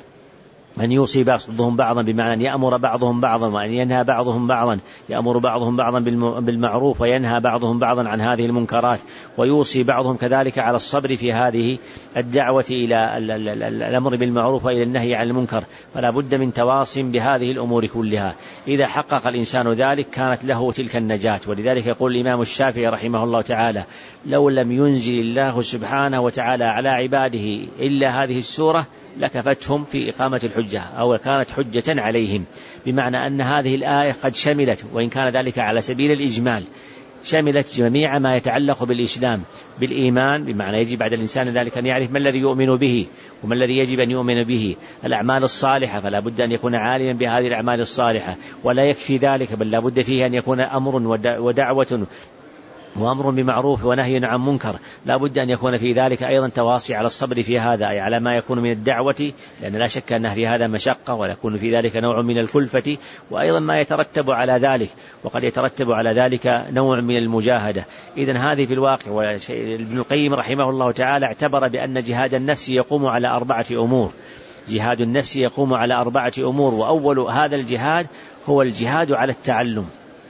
أن يوصي بعضهم بعضا، بمعنى أن يأمر بعضهم بعضا وأن ينهى بعضهم بعضا، يأمر بعضهم بعضا بالمعروف وينهى بعضهم بعضا عن هذه المنكرات، ويوصي بعضهم كذلك على الصبر في هذه الدعوة إلى الأمر بالمعروف وإلى النهي عن المنكر. فلا بد من تواص بهذه الأمور كلها. إذا حقق الإنسان ذلك كانت له تلك النجاة. ولذلك يقول الإمام الشافعي رحمه الله تعالى لو لم ينزل الله سبحانه وتعالى على عباده إلا هذه السورة لكفتهم في إقامة الحجة، أو كانت حجة عليهم، بمعنى أن هذه الآية قد شملت، وإن كان ذلك على سبيل الإجمال، شملت جميع ما يتعلق بالإسلام بالإيمان، بمعنى يجب بعد الإنسان ذلك أن يعرف ما الذي يؤمن به وما الذي يجب أن يؤمن به. الأعمال الصالحة فلا بد أن يكون عالما بهذه الأعمال الصالحة، ولا يكفي ذلك بل لا بد فيه أن يكون أمر ودعوة وأمر بمعروف ونهي عن منكر. لا بد أن يكون في ذلك أيضا تواصي على الصبر في هذا، أي على ما يكون من الدعوة، لأن لا شك أن في هذا مشقة ويكون في ذلك نوع من الكلفة، وأيضا ما يترتب على ذلك، وقد يترتب على ذلك نوع من المجاهدة. إذن هذه في الواقع. ابن القيم رحمه الله تعالى اعتبر بأن جهاد النفس يقوم على 4 أمور. جهاد النفس يقوم على 4 أمور، وأول هذا الجهاد هو الجهاد على التعلم،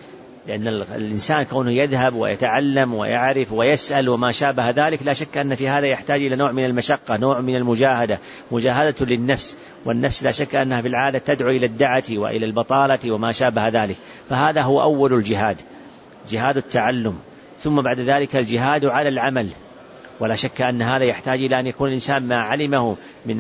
لأن الإنسان كونه يذهب ويتعلم ويعرف ويسأل وما شابه ذلك لا شك أن في هذا يحتاج إلى نوع من المشقة، نوع من المجاهدة، مجاهدة للنفس، والنفس لا شك أنها في العادة تدعو إلى الدعة وإلى البطالة وما شابه ذلك. فهذا هو أول الجهاد، جهاد التعلم. ثم بعد ذلك الجهاد على العمل، ولا شك أن هذا يحتاج إلى أن يكون الإنسان ما علمه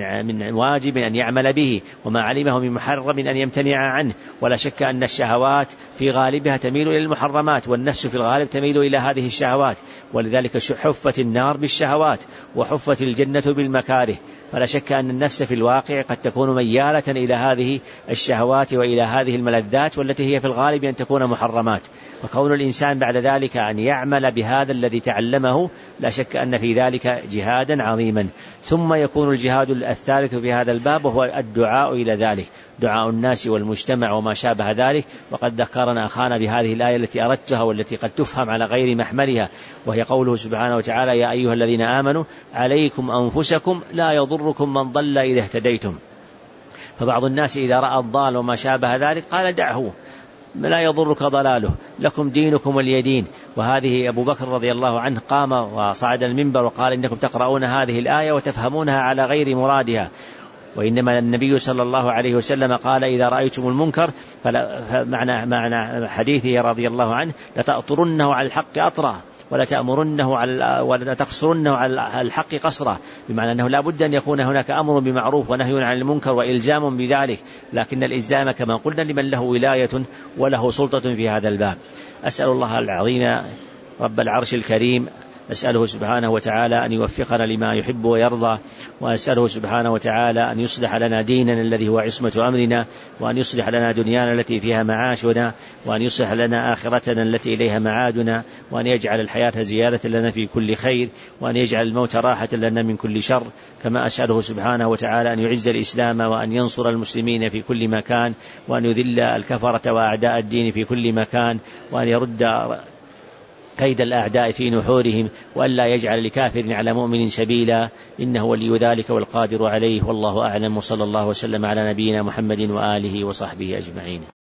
من واجب أن يعمل به، وما علمه من محرم أن يمتنع عنه. ولا شك أن الشهوات في غالبها تميل إلى المحرمات، والنفس في الغالب تميل إلى هذه الشهوات، ولذلك حفت النار بالشهوات وحفت الجنة بالمكاره. فلا شك أن النفس في الواقع قد تكون ميالة إلى هذه الشهوات وإلى هذه الملذات، والتي هي في الغالب أن تكون محرمات. وكون الإنسان بعد ذلك أن يعمل بهذا الذي تعلمه لا شك أن في ذلك جهادا عظيما. ثم يكون الجهاد الثالث في هذا الباب وهو الدعاء إلى ذلك، دعاء الناس والمجتمع وما شابه ذلك. وقد ذكرنا أخانا بهذه الآية التي أردتها والتي قد تفهم على غير محملها، وهي قوله سبحانه وتعالى يا أيها الذين آمنوا عليكم أنفسكم لا يضركم من ضل إذا اهتديتم. فبعض الناس إذا رأى الضال وما شابه ذلك قال دعه لا يضرك ضلاله، لكم دينكم ولي دين. وهذه أبو بكر رضي الله عنه قام وصعد المنبر وقال إنكم تقرؤون هذه الآية وتفهمونها على غير مرادها، وإنما النبي صلى الله عليه وسلم قال إذا رأيتم المنكر معنى حديثه رضي الله عنه لتأطرنه على الحق أطرا ولا تقصرنه على الحق قصرا، بمعنى أنه لا بد أن يكون هناك أمر بمعروف ونهي عن المنكر وإلزام بذلك، لكن الإلزام كما قلنا لمن له ولاية وله سلطة في هذا الباب. أسأل الله العظيم رب العرش الكريم، أسأله سبحانه وتعالى أن يوفقنا لما يحب ويرضى، وأسأله سبحانه وتعالى أن يصلح لنا ديننا الذي هو عصمة أمرنا، وأن يصلح لنا دنيانا التي فيها معاشنا، وأن يصلح لنا آخرتنا التي إليها معادنا، وأن يجعل الحياة زيادة لنا في كل خير، وأن يجعل الموت راحة لنا من كل شر. كما أسأله سبحانه وتعالى أن يعز الإسلام وأن ينصر المسلمين في كل مكان، وأن يذل الكفرة وأعداء الدين في كل مكان، وأن يرد كيد الأعداء في نحورهم، وأن لا يجعل لكافر على مؤمن سبيلا، إنه ولي ذلك والقادر عليه. والله أعلم، وصلى الله وسلم على نبينا محمد وآله وصحبه أجمعين.